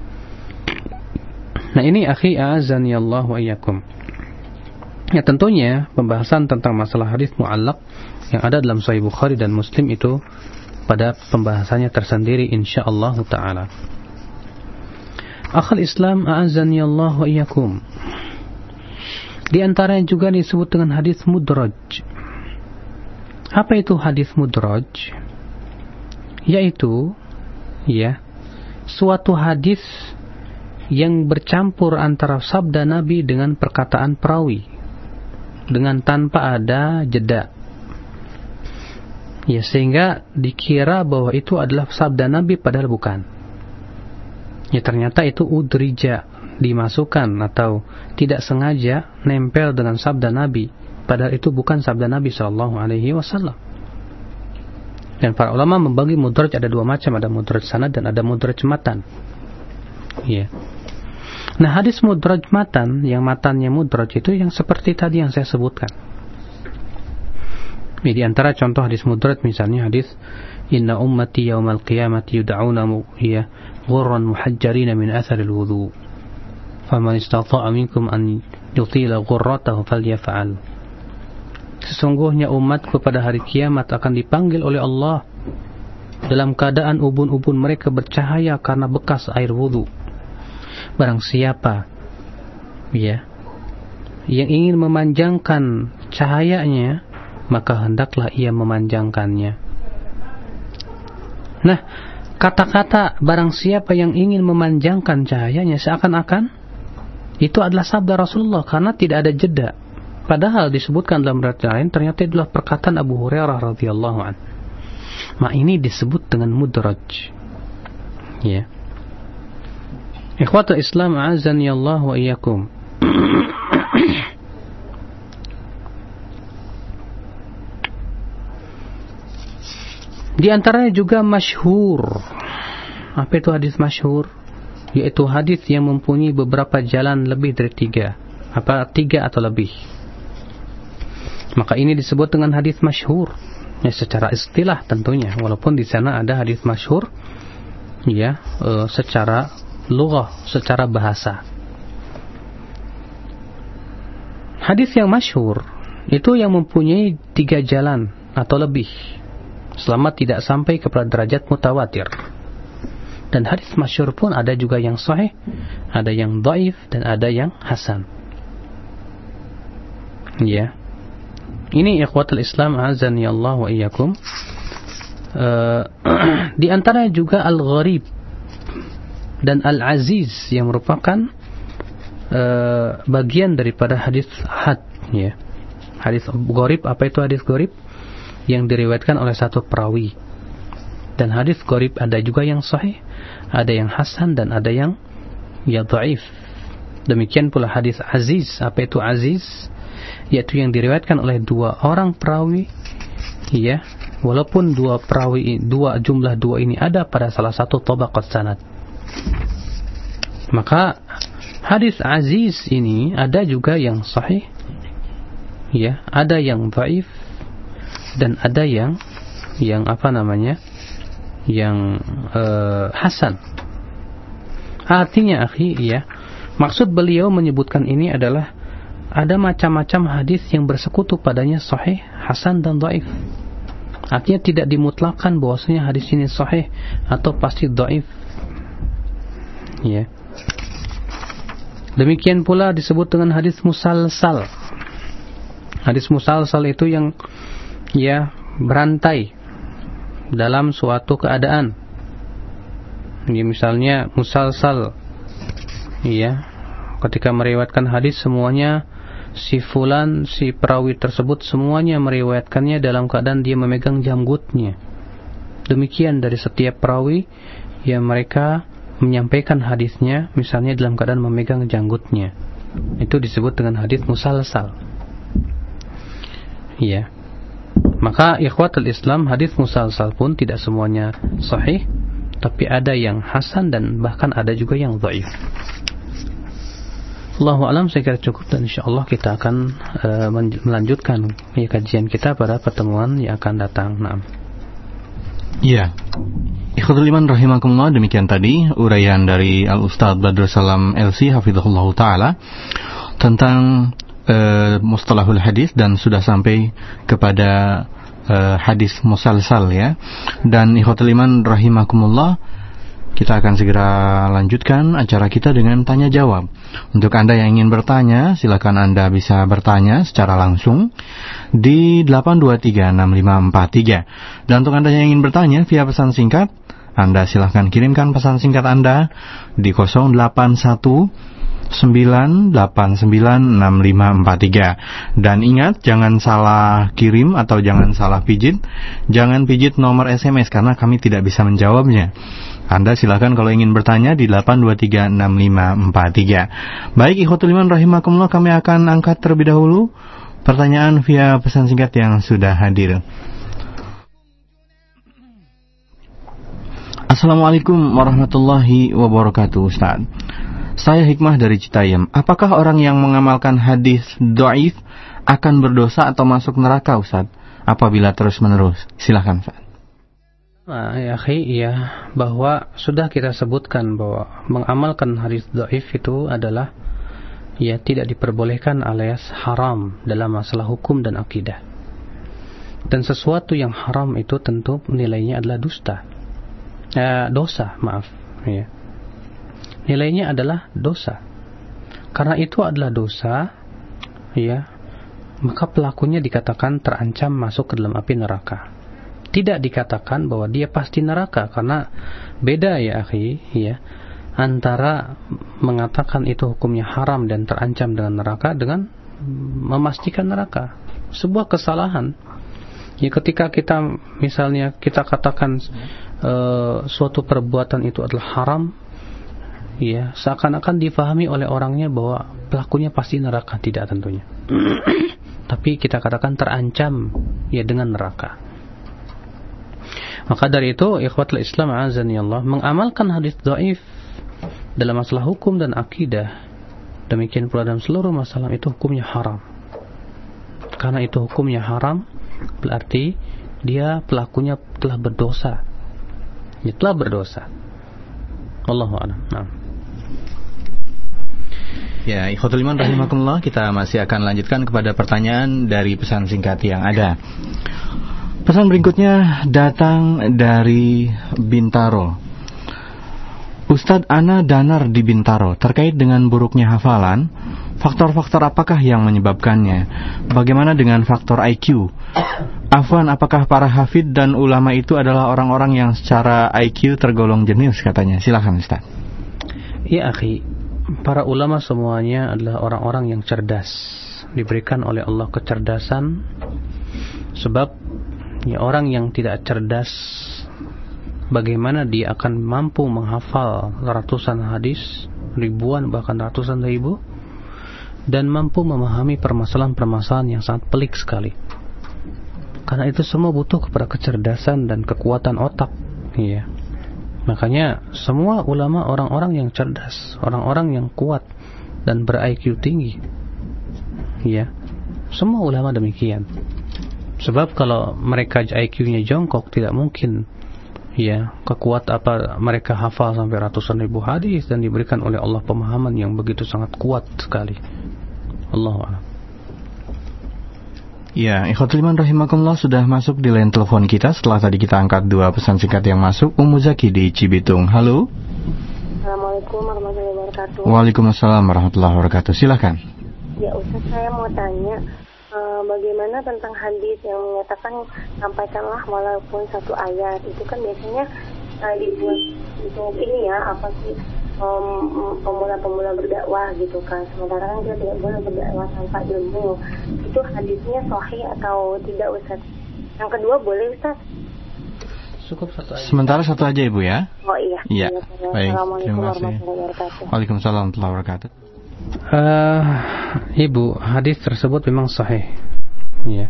Speaker 3: Nah ini akhi a'azani Allah wa iyyakum. Ya tentunya pembahasan tentang masalah hadis mu'allaq yang ada dalam Sahih Bukhari dan Muslim itu pada pembahasannya tersendiri insyaallah taala. Akhul Islam a'azani Allah wa iyyakum. Di antaranya juga disebut dengan hadis mudraj. Apa itu hadis mudraj? Yaitu ya suatu hadis yang bercampur antara sabda Nabi dengan perkataan perawi, dengan tanpa ada jeda. Ya, sehingga dikira bahwa itu adalah sabda Nabi padahal bukan. Ya, ternyata itu udrija, dimasukkan atau tidak sengaja nempel dengan sabda Nabi, padahal itu bukan sabda Nabi sallallahu alaihi wasallam. Dan para ulama membagi mudraj ada dua macam, ada mudraj sanad dan ada mudraj matan. Ya. Nah, hadis mudraj matan, yang matannya mudraj itu yang seperti tadi yang saya sebutkan. Ya, di antara contoh hadis mudraj misalnya hadis inna ummati yaumal qiyamati yud'auna ya ghurran muhajjalina min atharil wudu. Faman istata'a minkum an yutila ghurratahu falyaf'al. sesungguhnya umatku pada hari kiamat akan dipanggil oleh Allah dalam keadaan ubun-ubun mereka bercahaya karena bekas air wudu. Barang siapa ya yang ingin memanjangkan cahayanya, maka hendaklah ia memanjangkannya. Nah, kata-kata barang siapa yang ingin memanjangkan cahayanya, seakan-akan itu adalah sabda Rasulullah karena tidak ada jeda. Padahal disebutkan dalam riwayat lain ternyata itulah perkataan Abu Hurairah radhiyallahu anhu. Maka ini disebut dengan mudraj. Ya. Ikhwatul Islam a'azzani Allah wa iyyakum. Di antaranya juga masyhur. Apa itu hadis masyhur? Yaitu hadis yang mempunyai beberapa jalan lebih dari tiga, apa tiga atau lebih. Maka ini disebut dengan hadis masyhur. Ya, secara istilah tentunya, walaupun di sana ada hadis masyhur, ya, e, secara lughah, secara bahasa. Hadis yang masyhur itu yang mempunyai tiga jalan atau lebih, selama tidak sampai kepada derajat mutawatir. Dan hadis masyhur pun ada juga yang sahih, ada yang dhaif, dan ada yang hasan. Ya. Ini ikhwatul Islam azani Allah wa iyyakum. Uh, di antaranya juga al-gharib dan al-aziz yang merupakan uh, bagian daripada hadis ahad, ya. Hadis gharib, apa itu hadis gharib? Yang diriwayatkan oleh satu perawi. Dan hadis gharib ada juga yang sahih, ada yang hasan, dan ada yang ya dhaif. Demikian pula hadis aziz. Apa itu aziz? Yaitu yang diriwayatkan oleh dua orang perawi, ya, walaupun dua perawi, dua jumlah dua ini ada pada salah satu tabaqat sanad. Maka hadis aziz ini ada juga yang sahih, ya, ada yang dhaif, dan ada yang yang apa namanya? yang uh, hasan. Artinya, akhi, ya, maksud beliau menyebutkan ini adalah ada macam-macam hadis yang bersekutu padanya sahih, hasan, dan dhaif. Artinya tidak dimutlakan bahwasanya hadis ini sahih atau pasti dhaif. Ya. Demikian pula disebut dengan hadis musalsal. Hadis musalsal itu yang ya berantai dalam suatu keadaan. Ya, misalnya musalsal, ya, ketika meriwayatkan hadis semuanya si fulan, si perawi tersebut semuanya meriwayatkannya dalam keadaan dia memegang janggutnya. Demikian dari setiap perawi yang mereka menyampaikan hadisnya, misalnya dalam keadaan memegang janggutnya. Itu disebut dengan hadis musalsal. Ya. Maka ikhwatul Islam, hadis musalsal pun tidak semuanya sahih, tapi ada yang hasan dan bahkan ada juga yang dhaif. Allahu a'lam, saya kira cukup, dan insyaallah kita akan uh, melanjutkan ya, kajian kita pada pertemuan yang akan datang. Naam.
Speaker 5: Iya. Ikhwatul iman rahimakumullah, demikian tadi uraian dari Al-Ustaz Badrul Salam L C hafizahullah taala tentang uh, mustalahul hadis, dan sudah sampai kepada uh, hadis musalsal, ya. Dan ikhwatul iman rahimakumullah, kita akan segera lanjutkan acara kita dengan tanya jawab. Untuk Anda yang ingin bertanya, silakan Anda bisa bertanya secara langsung di delapan dua tiga enam lima empat tiga. Dan untuk Anda yang ingin bertanya via pesan singkat, Anda silakan kirimkan pesan singkat Anda di nol delapan satu sembilan delapan sembilan enam lima empat tiga. Dan ingat, jangan salah kirim atau jangan salah pijit. Jangan pijit nomor S M S karena kami tidak bisa menjawabnya. Anda silakan kalau ingin bertanya di delapan dua tiga enam lima empat tiga. Baik, ikhwatul iman rahimakumullah, kami akan angkat terlebih dahulu pertanyaan via pesan singkat yang sudah hadir. Assalamualaikum warahmatullahi wabarakatuh, Ustaz. Saya Hikmah dari Citayam. Apakah orang yang mengamalkan hadis dhaif akan berdosa atau masuk neraka, Ustaz, apabila terus-menerus? Silakan, Ustaz.
Speaker 3: Nah, ya, iya, bahwa sudah kita sebutkan bahwa mengamalkan hadis dhaif itu adalah ya tidak diperbolehkan alias haram dalam masalah hukum dan akidah. Dan sesuatu yang haram itu tentu nilainya adalah dusta, eh, dosa, maaf, ya. Nilainya adalah dosa. Karena itu adalah dosa, ya, maka pelakunya dikatakan terancam masuk ke dalam api neraka. Tidak dikatakan bahwa dia pasti neraka, karena beda ya akhi, ya, antara mengatakan itu hukumnya haram dan terancam dengan neraka dengan memastikan neraka. Sebuah kesalahan. Ya, ketika kita misalnya kita katakan uh, suatu perbuatan itu adalah haram, ya, seakan-akan difahami oleh orangnya bahwa pelakunya pasti neraka. Tidak tentunya. Tapi kita katakan terancam, ya, dengan neraka. Maka dari itu, ikhwatul Islam azani Allah, mengamalkan hadis dhaif dalam masalah hukum dan akidah, demikian pula dalam seluruh masalah, itu hukumnya haram. Karena itu hukumnya haram, berarti dia pelakunya telah berdosa. Dia telah berdosa. Wallahu a'lam. Nah.
Speaker 5: Ya, ikhwatul iman rahimakumullah, kita masih akan lanjutkan kepada pertanyaan dari pesan singkat yang ada. Pesan berikutnya datang dari Bintaro. Ustadz, ana danar di Bintaro terkait dengan buruknya hafalan. Faktor-faktor apakah yang menyebabkannya? Bagaimana dengan faktor I Q? Afwan, apakah para hafid dan ulama itu adalah orang-orang yang secara I Q tergolong jenius katanya? Silakan Ustaz.
Speaker 3: Ya akhi, para ulama semuanya adalah orang-orang yang cerdas, diberikan oleh Allah kecerdasan. Sebab ya, orang yang tidak cerdas, bagaimana dia akan mampu menghafal ratusan hadis, ribuan bahkan ratusan ribu, dan mampu memahami permasalahan-permasalahan yang sangat pelik sekali. Karena itu semua butuh kepada kecerdasan dan kekuatan otak, ya. Makanya semua ulama orang-orang yang cerdas, orang-orang yang kuat dan ber-I Q tinggi, ya. Semua ulama demikian. Sebab kalau mereka I Q-nya jongkok, tidak mungkin, ya, kekuat apa mereka hafal sampai ratusan ribu hadis dan diberikan oleh Allah pemahaman yang begitu sangat kuat sekali. Allahu a'lam.
Speaker 5: Ya, ikhwatul iman rahimakumullah, sudah masuk di line telepon kita. Setelah tadi kita angkat dua pesan singkat yang masuk. Ummu Zaki di Cibitung. Halo.
Speaker 6: Assalamualaikum warahmatullahi wabarakatuh.
Speaker 5: Waalaikumsalam warahmatullahi wabarakatuh. Silakan.
Speaker 6: Ya Ustaz, saya mau tanya, uh, bagaimana tentang hadis yang menyatakan sampaikanlah walaupun satu ayat. Itu kan biasanya uh, dibuat untuk ini ya, apa sih, um, pemula-pemula berdakwah gitu kan. Sementara kan kita tidak boleh berdakwah tanpa ilmu. Itu hadisnya sahih atau tidak Ustaz? Yang kedua boleh Ustaz?
Speaker 3: Cukup satu aja.
Speaker 5: Sementara satu aja Ibu ya.
Speaker 6: Oh iya.
Speaker 5: Iya.
Speaker 6: Ya,
Speaker 5: baik.
Speaker 6: Assalamualaikum
Speaker 5: Terima kasih.
Speaker 6: warahmatullahi wabarakatuh.
Speaker 5: Waalaikumsalam warahmatullahi wabarakatuh.
Speaker 3: Uh, Ibu, hadis tersebut memang sahih, ya.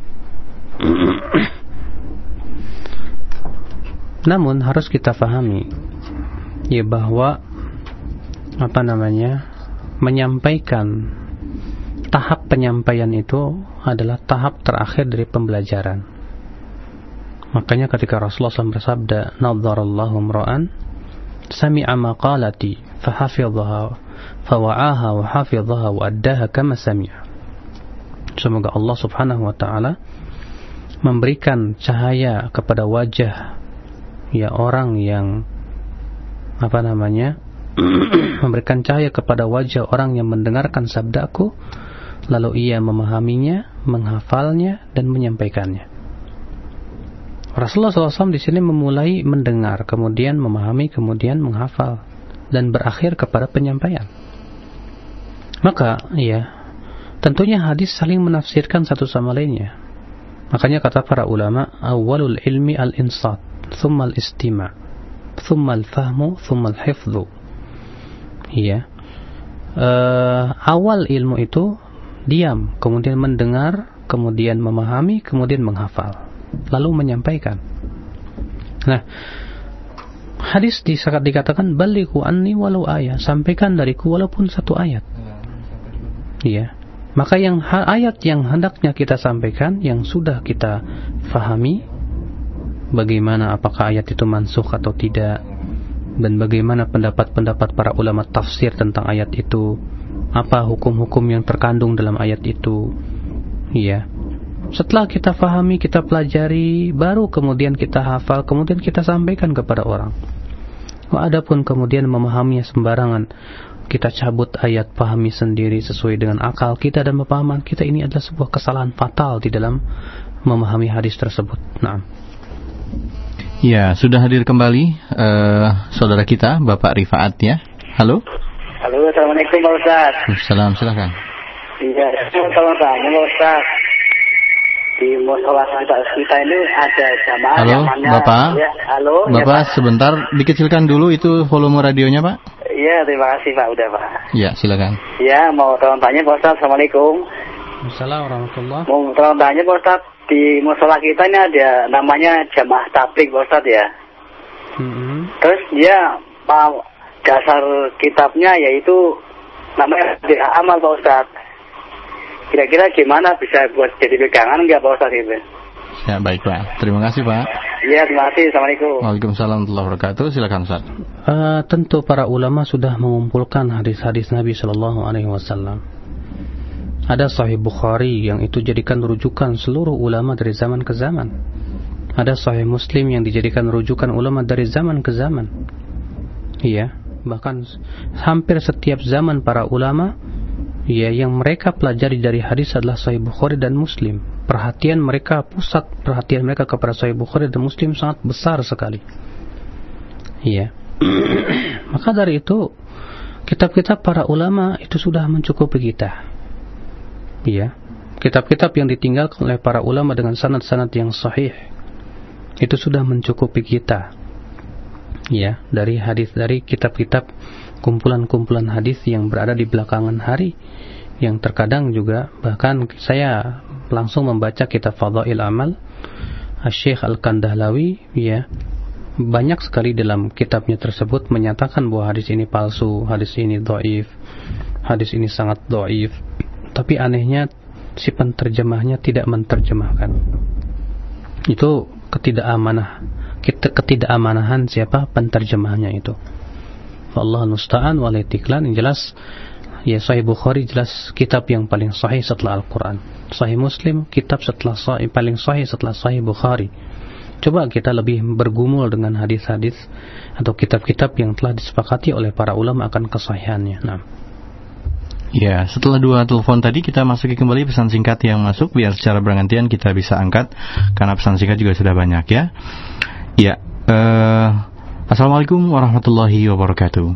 Speaker 3: Namun harus kita pahami, ya, bahwa apa namanya, menyampaikan, tahap penyampaian itu adalah tahap terakhir dari pembelajaran. Makanya ketika Rasulullah shallallahu alaihi wasallam bersabda, "Nadharallahu imra'an sami'a maqalati fahafidhaha fawa'aha wa hafidhaha wa addaha kama sami'a." Semoga Allah Subhanahu wa taala memberikan cahaya kepada wajah, ya, orang yang apa namanya memberikan cahaya kepada wajah orang yang mendengarkan sabdaku, lalu ia memahaminya, menghafalnya dan menyampaikannya. Rasulullah shallallahu alaihi wasallam di sini memulai mendengar, kemudian memahami, kemudian menghafal, dan berakhir kepada penyampaian. Maka, ya, tentunya hadis saling menafsirkan satu sama lainnya. Makanya kata para ulama, awalul ilmi al-insat, thumma al-istima', thumma al-fahmu, thumma al-hifdhu. Ya, uh, awal ilmu itu diam, kemudian mendengar, kemudian memahami, kemudian menghafal, lalu menyampaikan. Nah, hadis dikatakan balighu anni walau ayat, sampaikan dariku walaupun satu ayat. Iya. Maka yang ayat yang hendaknya kita sampaikan, yang sudah kita fahami, bagaimana, apakah ayat itu mansukh atau tidak, dan bagaimana pendapat-pendapat para ulama tafsir tentang ayat itu, apa hukum-hukum yang terkandung dalam ayat itu. Iya. Setelah kita fahami, kita pelajari, baru kemudian kita hafal, kemudian kita sampaikan kepada orang. Adapun kemudian memahaminya sembarangan, kita cabut ayat, pahami sendiri sesuai dengan akal kita dan pemahaman kita, ini adalah sebuah kesalahan fatal di dalam memahami hadis tersebut. Nah.
Speaker 5: Ya, sudah hadir kembali uh, saudara kita, Bapak Rifaat ya. Halo.
Speaker 7: Halo, Assalamualaikum Pak Ustaz.
Speaker 5: Salam, silakan.
Speaker 7: Iya, saya mau tanya Pak Ustaz. Di musola kita ini ada jamaah
Speaker 5: halo,
Speaker 7: yang mana?
Speaker 5: Bapak.
Speaker 7: Ya, halo.
Speaker 5: Bapak,
Speaker 7: ya, Pak.
Speaker 5: Sebentar, dikecilkan dulu itu volume radionya, Pak.
Speaker 7: Iya, terima kasih Pak, udah Pak.
Speaker 5: Iya, silakan.
Speaker 7: Iya, mau tolong tanya Pak Ustaz. Assalamualaikum.
Speaker 3: Assalamualaikum warahmatullahi.
Speaker 7: Mau tolong tanya Pak Ustaz, di musola kita ini ada namanya jamaah tabligh Pak Ustaz ya.
Speaker 3: Mm-hmm.
Speaker 7: Terus dia dasar kitabnya yaitu namanya amal Pak Ustaz. Kira-kira gimana, bisa buat jadi pegangan nggak Pak Ustaz itu?
Speaker 5: Ya, baik Pak. Terima kasih Pak.
Speaker 7: Iya, terima kasih. Assalamualaikum.
Speaker 5: Waalaikumsalam warahmatullahi wabarakatuh. Silakan Ustaz.
Speaker 3: Uh, tentu para ulama sudah mengumpulkan hadis-hadis Nabi Shallallahu Alaihi Wasallam. Ada Sahih Bukhari yang itu jadikan rujukan seluruh ulama dari zaman ke zaman. Ada Sahih Muslim yang dijadikan rujukan ulama dari zaman ke zaman. Iya, bahkan hampir setiap zaman para ulama, ya, yang mereka pelajari dari hadis adalah Sahih Bukhari dan Muslim. Perhatian mereka, pusat perhatian mereka kepada Sahih Bukhari dan Muslim sangat besar sekali. Iya. Maka dari itu, kitab-kitab para ulama itu sudah mencukupi kita. Iya. Kitab-kitab yang ditinggalkan oleh para ulama dengan sanad-sanad yang sahih itu sudah mencukupi kita. Ya, dari hadis, dari kitab-kitab kumpulan-kumpulan hadis yang berada di belakangan hari, yang terkadang juga bahkan saya langsung membaca kitab Fadhail Amal Asy-Syaikh Al-Kandahlawi, ya, banyak sekali dalam kitabnya tersebut menyatakan bahwa hadis ini palsu, hadis ini dhaif, hadis ini sangat dhaif. Tapi anehnya si penterjemahnya tidak menterjemahkan. Itu ketidakamanah, ketidakαμanahan siapa penterjemahnya itu. Wallahu musta'an wal itiklan. Yang jelas, ya, Sahih Bukhari jelas kitab yang paling sahih setelah Al-Quran. Sahih Muslim kitab setelah sahih, paling sahih setelah Sahih Bukhari. Coba kita lebih bergumul dengan hadis-hadis atau kitab-kitab yang telah disepakati oleh para ulama akan kesahihannya. Nah.
Speaker 5: Ya, setelah dua telepon tadi kita masuki kembali pesan singkat yang masuk, biar secara bergantian kita bisa angkat karena pesan singkat juga sudah banyak ya. Ya, uh, Assalamualaikum warahmatullahi wabarakatuh.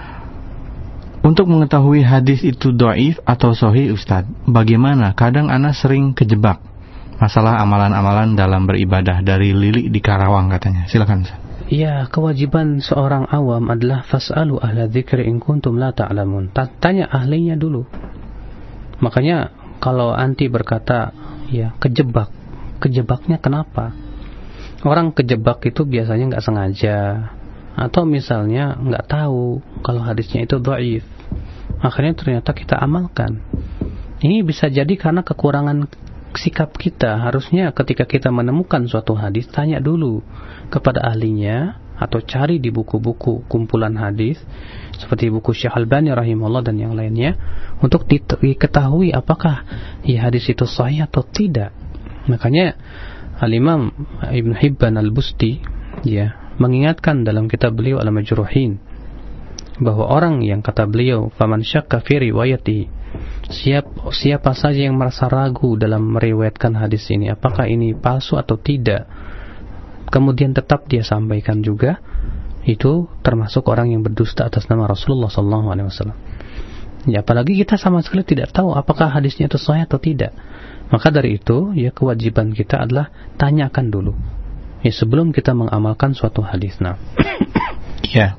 Speaker 5: Untuk mengetahui hadis itu dhaif atau sahih Ustaz, bagaimana? Kadang ana sering kejebak masalah amalan-amalan dalam beribadah dari Lili di Karawang katanya. Silakan Ustaz.
Speaker 3: Ya, kewajiban seorang awam adalah fas'alu ahla dzikri in kuntum la ta'lamun. Tanya ahlinya dulu. Makanya kalau anti berkata, ya, kejebak. Kejebaknya kenapa? Orang kejebak itu biasanya nggak sengaja, atau misalnya nggak tahu kalau hadisnya itu dhaif. Akhirnya ternyata kita amalkan. Ini bisa jadi karena kekurangan sikap kita. Harusnya ketika kita menemukan suatu hadis, tanya dulu kepada ahlinya, atau cari di buku-buku kumpulan hadis seperti buku Syekh Al-Albani rahimahullah dan yang lainnya, untuk diketahui apakah ya hadis itu sahih atau tidak. Makanya Al-Imam Ibn Hibban Al-Busti, ya, mengingatkan dalam kitab beliau Al-Majruhin bahwa orang yang, kata beliau, faman syakka fi riwayati, siapa, siapa saja yang merasa ragu dalam meriwayatkan hadis ini, apakah ini palsu atau tidak, kemudian tetap dia sampaikan juga, itu termasuk orang yang berdusta atas nama Rasulullah sallallahu alaihi wasallam. Ya, apalagi kita sama sekali tidak tahu apakah hadisnya itu sahih atau tidak. Maka dari itu, ya, kewajiban kita adalah tanyakan dulu, ya, sebelum kita mengamalkan suatu hadis. Nah,
Speaker 5: ya,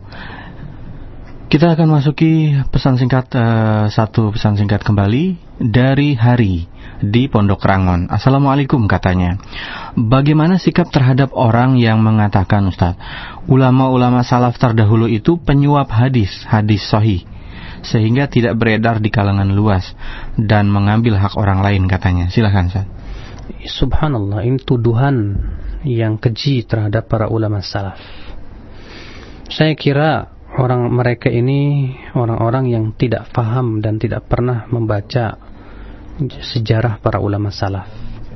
Speaker 5: kita akan masuki pesan singkat, uh, satu pesan singkat kembali dari Hari di Pondok Rangon. Assalamualaikum katanya. Bagaimana sikap terhadap orang yang mengatakan, Ustaz, ulama-ulama salaf terdahulu itu penyuap hadis, hadis sahih, sehingga tidak beredar di kalangan luas dan mengambil hak orang lain katanya. Silakan Ustaz.
Speaker 3: Subhanallah, ini tuduhan yang keji terhadap para ulama salaf. Saya kira orang mereka ini orang-orang yang tidak paham dan tidak pernah membaca sejarah para ulama salaf.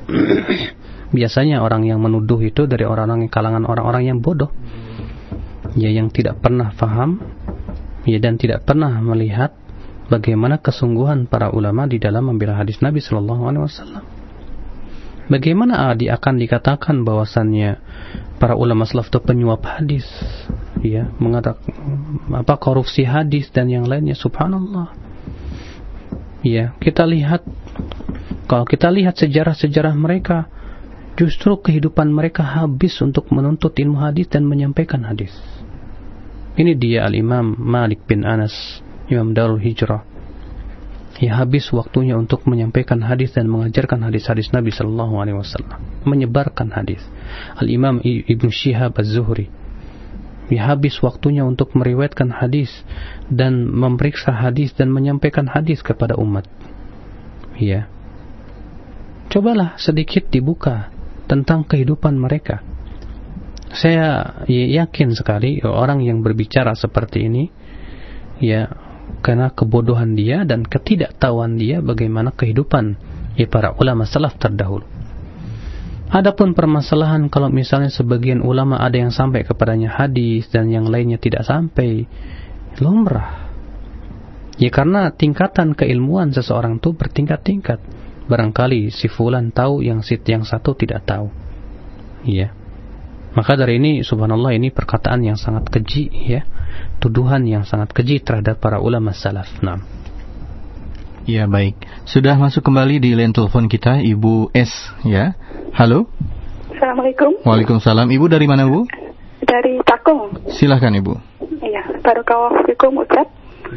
Speaker 3: Biasanya orang yang menuduh itu dari orang-orang kalangan orang-orang yang bodoh, ya, yang tidak pernah faham, ya, dan tidak pernah melihat bagaimana kesungguhan para ulama di dalam membela hadis Nabi Sallallahu Alaihi Wasallam. Bagaimana adi akan dikatakan bahwasannya para ulama salaf itu penyuap hadis, ya, mengatakan apa korupsi hadis dan yang lainnya. Subhanallah. Ya, kita lihat, kalau kita lihat sejarah-sejarah mereka, justru kehidupan mereka habis untuk menuntut ilmu hadis dan menyampaikan hadis. Ini dia Al-Imam Malik bin Anas, Imam Darul Hijrah. Ya, habis waktunya untuk menyampaikan hadis dan mengajarkan hadis-hadis Nabi Sallallahu Alaihi Wasallam, menyebarkan hadis. Al-Imam Ibnu Syihab Az-Zuhri, ya, habis waktunya untuk meriwayatkan hadis dan memeriksa hadis dan menyampaikan hadis kepada umat. Ya, cobalah sedikit dibuka tentang kehidupan mereka. Saya yakin sekali orang yang berbicara seperti ini, ya, karena kebodohan dia dan ketidaktahuan dia bagaimana kehidupan, ya, para ulama salaf terdahulu. Adapun permasalahan kalau misalnya sebagian ulama ada yang sampai kepadanya hadis dan yang lainnya tidak sampai, lumrah. Ya, karena tingkatan keilmuan seseorang itu bertingkat-tingkat. Barangkali si fulan tahu yang si yang satu tidak tahu. Ya. Maka dari ini, subhanallah, ini perkataan yang sangat keji, ya. Tuduhan yang sangat keji terhadap para ulama salaf. Nah.
Speaker 5: Ya, baik. Sudah masuk kembali di line telepon kita Ibu S, ya. Halo.
Speaker 8: Assalamualaikum.
Speaker 5: Waalaikumsalam. Ibu dari mana, Bu?
Speaker 8: Dari Cakung.
Speaker 5: Silahkan, Ibu.
Speaker 8: Iya, barakallahu fikum, Ustaz.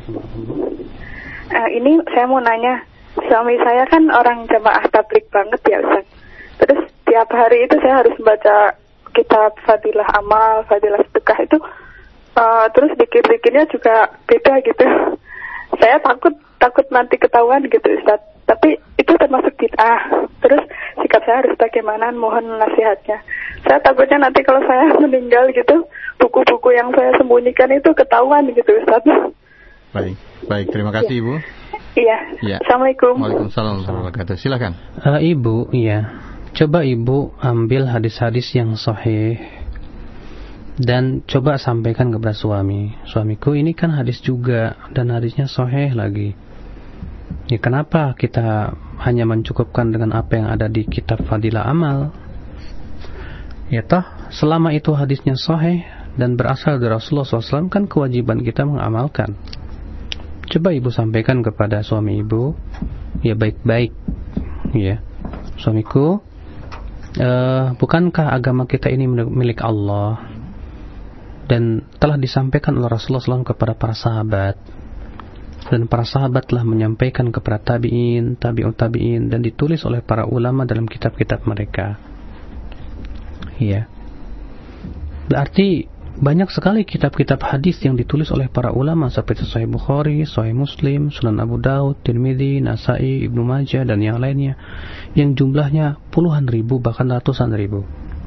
Speaker 8: Uh, ini saya mau nanya, suami saya kan orang jamaah tabligh banget ya, Ustaz. Terus tiap hari itu saya harus membaca kitab Fadilah Amal, Fadilah Sedekah itu, uh, terus dikir-dikirnya juga beda gitu. Saya takut takut nanti ketahuan gitu, Ustaz. Tapi itu termasuk bid'ah. Terus sikap saya harus bagaimana? Mohon nasihatnya. Saya takutnya nanti kalau saya meninggal gitu, buku-buku yang saya sembunyikan itu ketahuan gitu, Ustaz.
Speaker 5: Baik, baik. Terima kasih, ya. Ibu.
Speaker 8: Iya.
Speaker 5: Ya.
Speaker 8: Assalamualaikum.
Speaker 5: Waalaikumsalam warahmatullahi wabarakatuh. Silakan.
Speaker 3: Uh, Ibu, iya. Coba Ibu ambil hadis-hadis yang sahih dan coba sampaikan kepada suami. Suamiku, ini kan hadis juga dan hadisnya sahih lagi. Ya, kenapa kita hanya mencukupkan dengan apa yang ada di kitab Fadilah Amal? Ya toh, selama itu hadisnya sahih dan berasal dari Rasulullah shallallahu alaihi wasallam, kan kewajiban kita mengamalkan. Coba Ibu sampaikan kepada suami Ibu, ya, baik-baik. Ya, suamiku, Uh, bukankah agama kita ini milik Allah dan telah disampaikan oleh Rasulullah shallallahu alaihi wasallam kepada para sahabat, dan para sahabat telah menyampaikan kepada tabi'in, tabi'ut tabi'in, dan ditulis oleh para ulama dalam kitab-kitab mereka. Ya, berarti banyak sekali kitab-kitab hadis yang ditulis oleh para ulama seperti Sahih Bukhari, Sahih Muslim, Sunan Abu Daud, Tirmidzi, Nasai, Ibnu Majah, dan yang lainnya, yang jumlahnya puluhan ribu bahkan ratusan ribu.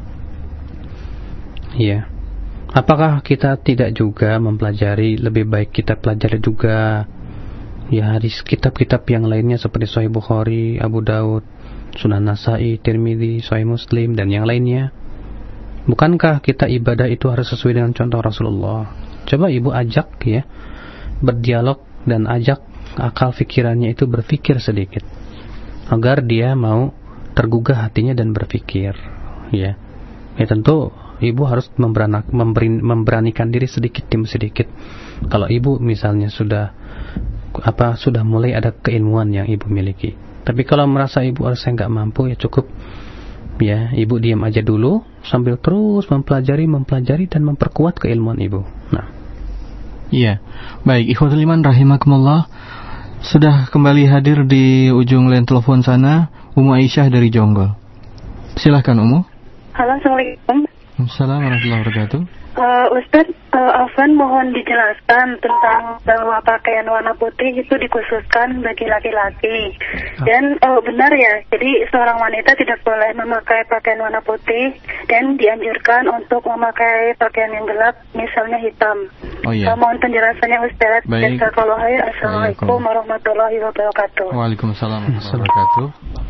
Speaker 3: Ya, apakah kita tidak juga mempelajari, lebih baik kita pelajari juga, ya, hadis kitab-kitab yang lainnya seperti Sahih Bukhari, Abu Daud, Sunan Nasai, Tirmidzi, Sahih Muslim, dan yang lainnya? Bukankah kita ibadah itu harus sesuai dengan contoh Rasulullah? Coba Ibu ajak, ya, berdialog dan ajak akal fikirannya itu berpikir sedikit, agar dia mau tergugah hatinya dan berpikir. Ya, ya tentu Ibu harus memberanak, memberi, memberanikan diri sedikit demi sedikit. Kalau Ibu misalnya sudah apa sudah mulai ada keilmuan yang Ibu miliki. Tapi kalau merasa Ibu harusnya nggak mampu, ya cukup, ya, Ibu diam aja dulu sambil terus mempelajari, mempelajari dan memperkuat keilmuan Ibu. Nah,
Speaker 5: iya, baik. Ikhwatul iman rahimakumullah, sudah kembali hadir di ujung line telepon sana Umu Aisyah dari Jonggol. Silahkan, Umu.
Speaker 8: Halo, assalamualaikum.
Speaker 5: Assalamualaikum warahmatullahi wabarakatuh.
Speaker 8: Uh, Ustaz, uh, Afwan mohon dijelaskan tentang bahwa pakaian warna putih itu dikhususkan bagi laki-laki. Dan uh, benar ya, jadi seorang wanita tidak boleh memakai pakaian warna putih dan dianjurkan untuk memakai pakaian yang gelap, misalnya hitam.
Speaker 5: Oh iya.
Speaker 8: Uh, mohon penjelasannya, Ustaz.
Speaker 5: Baik.
Speaker 8: Assalamualaikum warahmatullahi wabarakatuh.
Speaker 5: Waalaikumsalam warahmatullahi wabarakatuh.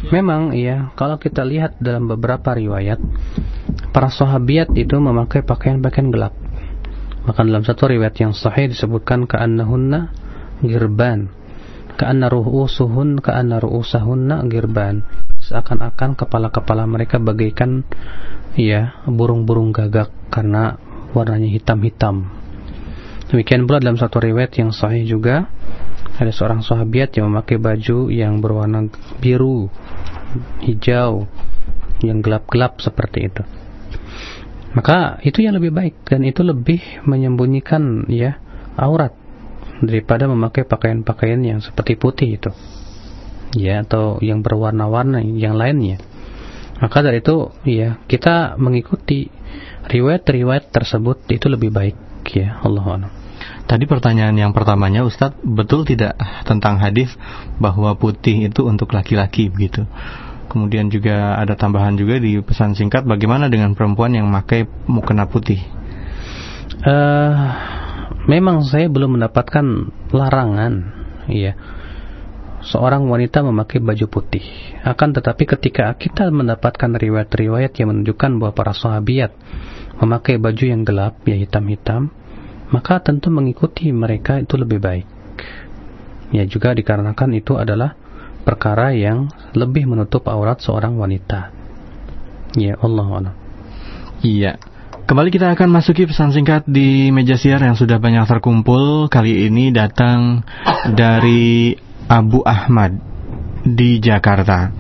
Speaker 3: Memang iya, kalau kita lihat dalam beberapa riwayat, para sahabiat itu memakai pakaian-pakaian gelap. Bahkan dalam satu riwayat yang sahih disebutkan ka'annahunna girban, ka'anna ru'usuhun ka'anna ru'usahunna girban, seakan-akan kepala-kepala mereka bagaikan ya burung-burung gagak karena warnanya hitam-hitam. Demikian pula dalam satu riwayat yang sahih juga ada seorang sahabiat yang memakai baju yang berwarna biru, hijau, yang gelap-gelap seperti itu. Maka itu yang lebih baik dan itu lebih menyembunyikan ya aurat daripada memakai pakaian-pakaian yang seperti putih itu. Ya, atau yang berwarna-warna yang lainnya. Maka dari itu ya kita mengikuti riwayat-riwayat tersebut itu lebih baik ya. Allahu a'lam.
Speaker 5: Tadi pertanyaan yang pertamanya Ustadz, betul tidak tentang hadis bahwa putih itu untuk laki-laki begitu? Kemudian juga ada tambahan juga di pesan singkat, bagaimana dengan perempuan yang memakai mukena putih?
Speaker 3: Uh, memang saya belum mendapatkan larangan ya seorang wanita memakai baju putih. Akan tetapi ketika kita mendapatkan riwayat-riwayat yang menunjukkan bahwa para sahabiat memakai baju yang gelap, ya hitam-hitam, maka tentu mengikuti mereka itu lebih baik. Ya juga dikarenakan itu adalah perkara yang lebih menutup aurat seorang wanita. Ya Allah Allah.
Speaker 5: Iya. Kembali kita akan masuki pesan singkat di meja siar yang sudah banyak terkumpul. Kali ini datang dari Abu Ahmad di Jakarta.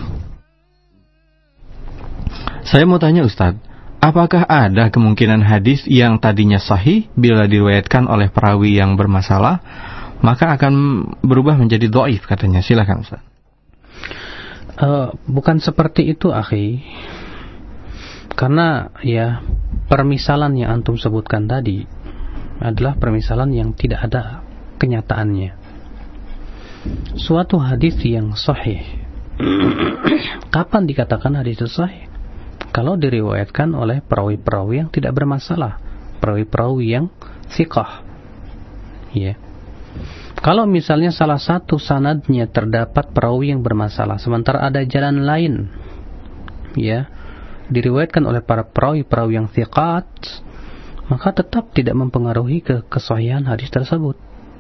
Speaker 5: Saya mau tanya Ustadz, apakah ada kemungkinan hadis yang tadinya sahih bila diriwayatkan oleh perawi yang bermasalah maka akan berubah menjadi dhaif katanya? Silakan Ustaz.
Speaker 3: Uh, bukan seperti itu akhi. Karena ya permisalan yang antum sebutkan tadi adalah permisalan yang tidak ada kenyataannya. Suatu hadis yang sahih kapan dikatakan hadis itu sahih? Kalau diriwayatkan oleh perawi-perawi yang tidak bermasalah, perawi-perawi yang thiqah. Ya. Yeah. Kalau misalnya salah satu sanadnya terdapat perawi yang bermasalah, sementara ada jalan lain, ya, diriwayatkan oleh para perawi-perawi yang thiqat, maka tetap tidak mempengaruhi ke kesahihan hadis tersebut.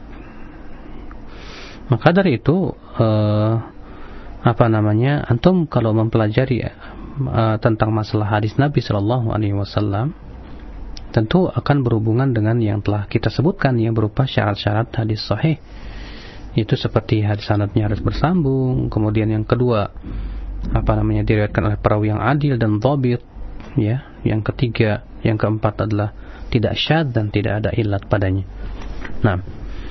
Speaker 3: Maka dari itu, uh, apa namanya, antum kalau mempelajari uh, tentang masalah hadis Nabi Shallallahu Alaihi Wasallam, tentu akan berhubungan dengan yang telah kita sebutkan yang berupa syarat-syarat hadis sahih. Itu seperti hadis sanadnya harus bersambung, kemudian yang kedua apa namanya diriwayatkan oleh perawi yang adil dan dhabit, ya. Yang ketiga, yang keempat adalah tidak syadz dan tidak ada illat padanya. Nah,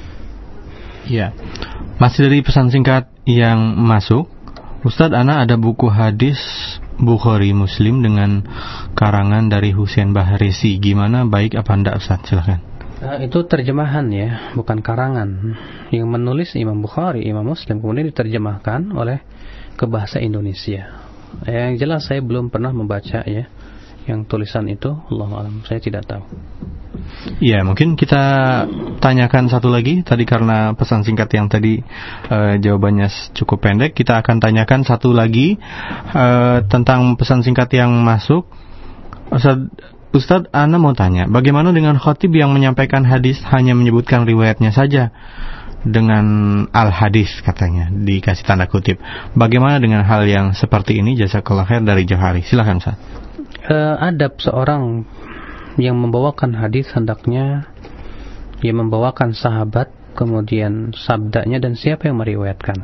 Speaker 5: ya. Masih dari pesan singkat yang masuk, Ustadz, ana ada buku hadis Bukhari Muslim dengan karangan dari Husain Bahresi. Gimana, baik apa enggak Ustaz? Silakan.
Speaker 3: Nah, itu terjemahan ya, bukan karangan. Yang menulis Imam Bukhari, Imam Muslim, kemudian diterjemahkan oleh ke bahasa Indonesia. Yang jelas saya belum pernah membaca ya yang tulisan itu. Allahu a'lam, saya tidak tahu.
Speaker 5: Ya, mungkin kita tanyakan satu lagi. Tadi karena pesan singkat yang tadi uh, jawabannya cukup pendek, kita akan tanyakan satu lagi uh, tentang pesan singkat yang masuk. Ustaz, Ustaz, ana mau tanya, bagaimana dengan khatib yang menyampaikan hadis hanya menyebutkan riwayatnya saja dengan al-hadis katanya, dikasih tanda kutip. Bagaimana dengan hal yang seperti ini? Jazakallah khair dari Johari. Silakan Ustaz.
Speaker 3: Uh, adab seorang yang membawakan hadis hendaknya dia membawakan sahabat, kemudian sabdanya dan siapa yang meriwayatkan.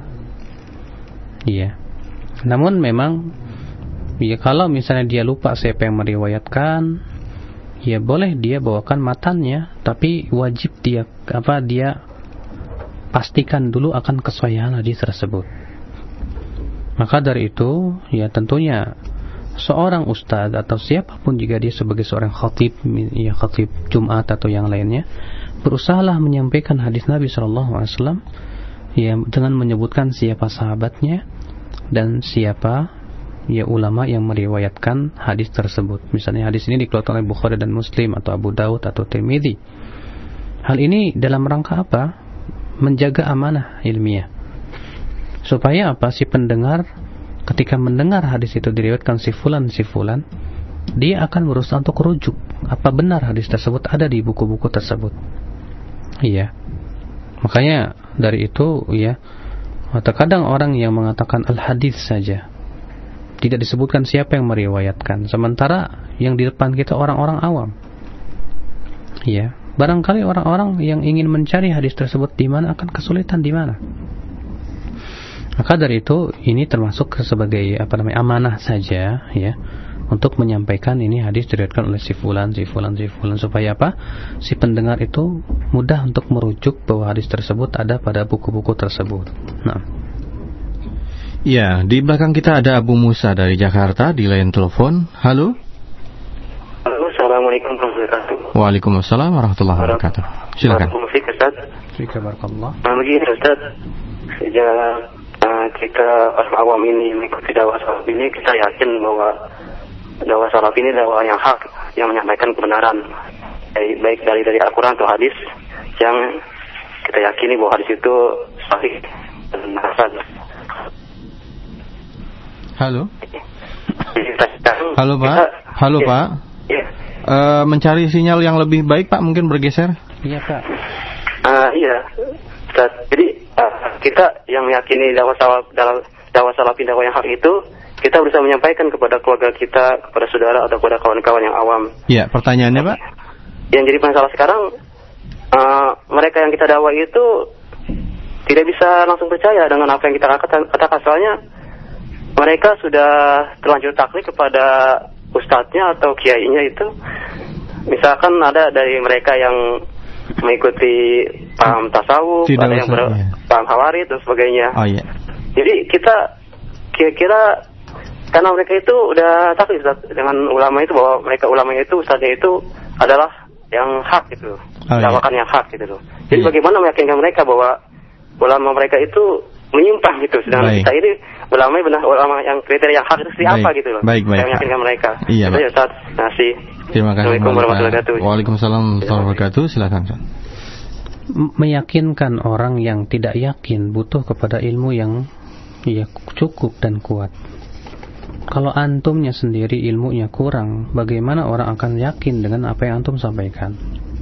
Speaker 3: Iya. Namun memang ya kalau misalnya dia lupa siapa yang meriwayatkan, ya boleh dia bawakan matannya, tapi wajib dia apa dia pastikan dulu akan kesahihan hadis tersebut. Maka dari itu ya tentunya seorang ustadz atau siapapun jika dia sebagai seorang khatib, ya khatib Jumat atau yang lainnya, berusahalah menyampaikan hadis Nabi Shallallahu Alaihi Wasallam ya dengan menyebutkan siapa sahabatnya dan siapa ya ulama yang meriwayatkan hadis tersebut. Misalnya hadis ini dikeluarkan oleh Bukhari dan Muslim atau Abu Daud atau Tirmidzi. Hal ini dalam rangka apa? Menjaga amanah ilmiah. Supaya apa? Si pendengar ketika mendengar hadis itu diriwayatkan si fulan si fulan, dia akan berusaha untuk rujuk apa benar hadis tersebut ada di buku-buku tersebut. Iya. Makanya dari itu ya, terkadang orang yang mengatakan al-hadis saja, tidak disebutkan siapa yang meriwayatkan, sementara yang di depan kita orang-orang awam. Iya. Barangkali orang-orang yang ingin mencari hadis tersebut di mana akan kesulitan di mana. Maka dari itu ini termasuk sebagai apa namanya amanah saja ya, untuk menyampaikan ini hadis diriwayatkan oleh si fulan, si fulan, si fulan, supaya apa? Si pendengar itu mudah untuk merujuk bahwa hadis tersebut ada pada buku-buku tersebut. Nah.
Speaker 5: Ya, di belakang kita ada Abu Musa dari Jakarta di line telepon. Halo.
Speaker 9: Halo, assalamualaikum warahmatullahi wabarakatuh.
Speaker 5: Waalaikumsalam warahmatullahi wabarakatuh. Silakan.
Speaker 3: Barakallah.
Speaker 9: Nah, begini Ustaz, sejak uh, kita orang awam ini mengikuti dakwah salaf ini, kita yakin bahwa dakwah salaf ini dakwah yang hak, yang menyampaikan kebenaran, baik dari dari Al-Quran atau hadis, yang kita yakini bahwa hadis itu sahih dan hasan.
Speaker 5: Halo. Halo Pak. Halo
Speaker 9: ya,
Speaker 5: Pak.
Speaker 9: Ya.
Speaker 5: Uh, mencari sinyal yang lebih baik Pak, mungkin bergeser.
Speaker 3: Iya Pak.
Speaker 9: Uh, iya. Ustaz, jadi uh, kita yang meyakini dakwah salaf dalam dakwah salafi dakwah yang hak itu, kita berusaha menyampaikan kepada keluarga kita, kepada saudara atau kepada kawan-kawan yang awam.
Speaker 5: Iya, pertanyaannya Pak.
Speaker 9: Yang jadi masalah sekarang, uh, mereka yang kita dakwah itu tidak bisa langsung percaya dengan apa yang kita katakan, katakan soalnya mereka sudah terlanjur taklid kepada ustadznya atau kiainya itu. Misalkan ada dari mereka yang mengikuti paham tasawuf,
Speaker 5: tidak
Speaker 9: ada yang ber-
Speaker 5: ya.
Speaker 9: paham hawarid dan sebagainya.
Speaker 5: Oh iya.
Speaker 9: Jadi kita kira-kira karena mereka itu udah taklid dengan ulama itu, bahwa mereka ulama itu ustadznya itu adalah yang hak gitu,
Speaker 5: oh,
Speaker 9: dakwakan
Speaker 5: iya.
Speaker 9: yang hak gitu loh. Jadi
Speaker 5: iya.
Speaker 9: bagaimana meyakinkan mereka bahwa ulama mereka itu menyimpang gitu, sedangkan
Speaker 5: baik.
Speaker 9: kita ini ulama benar ulama yang kriteria yang hak itu seperti apa gitu loh.
Speaker 5: Baik, baik.
Speaker 9: Saya meyakinkan mereka.
Speaker 5: Iya,
Speaker 9: itu ya Ustaz. Nasi.
Speaker 5: Terima kasih.
Speaker 9: Assalamualaikum warahmatullahi wabarakatuh.
Speaker 5: Waalaikumsalam warahmatullahi wabarakatuh. Silakan.
Speaker 3: Meyakinkan orang yang tidak yakin butuh kepada ilmu yang ya cukup dan kuat. Kalau antumnya sendiri ilmunya kurang, bagaimana orang akan yakin dengan apa yang antum sampaikan?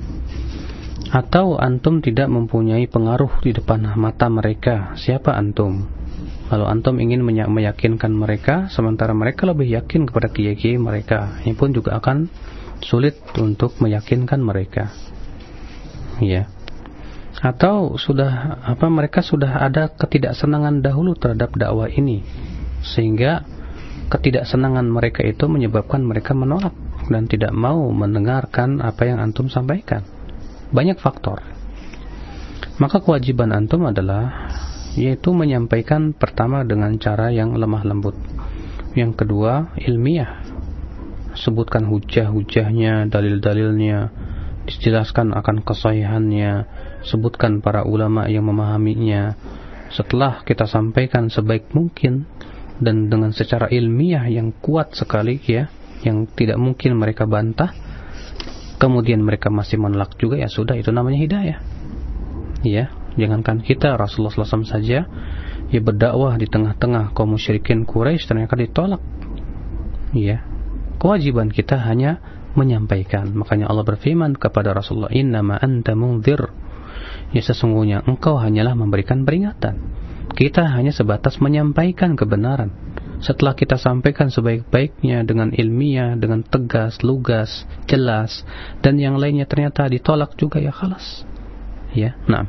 Speaker 3: Atau antum tidak mempunyai pengaruh di depan mata mereka, siapa antum? Kalau antum ingin meyakinkan mereka, sementara mereka lebih yakin kepada kiai-kiai mereka, ini pun juga akan sulit untuk meyakinkan mereka. Ya. Atau sudah apa mereka sudah ada ketidaksenangan dahulu terhadap dakwah ini, sehingga ketidaksenangan mereka itu menyebabkan mereka menolak dan tidak mau mendengarkan apa yang antum sampaikan. Banyak faktor. Maka kewajiban antum adalah yaitu menyampaikan pertama dengan cara yang lemah lembut. Yang kedua, ilmiah. Sebutkan hujah-hujahnya, dalil-dalilnya, dijelaskan akan kesahihannya, sebutkan para ulama yang memahaminya. Setelah kita sampaikan sebaik mungkin dan dengan secara ilmiah yang kuat sekali ya, yang tidak mungkin mereka bantah, kemudian mereka masih menolak juga, ya sudah, itu namanya hidayah. Ya, jangankan kita, Rasulullah sallallahu alaihi wasallam saja ya berdakwah di tengah-tengah kaum musyrikin Quraisy ternyata ditolak. Ya, kewajiban kita hanya menyampaikan. Makanya Allah berfirman kepada Rasulullah, "Innama anta mundzir." Ya, sesungguhnya engkau hanyalah memberikan peringatan. Kita hanya sebatas menyampaikan kebenaran. Setelah kita sampaikan sebaik-baiknya dengan ilmiah, dengan tegas, lugas, jelas, dan yang lainnya ternyata ditolak juga, ya khalas. Ya, nah.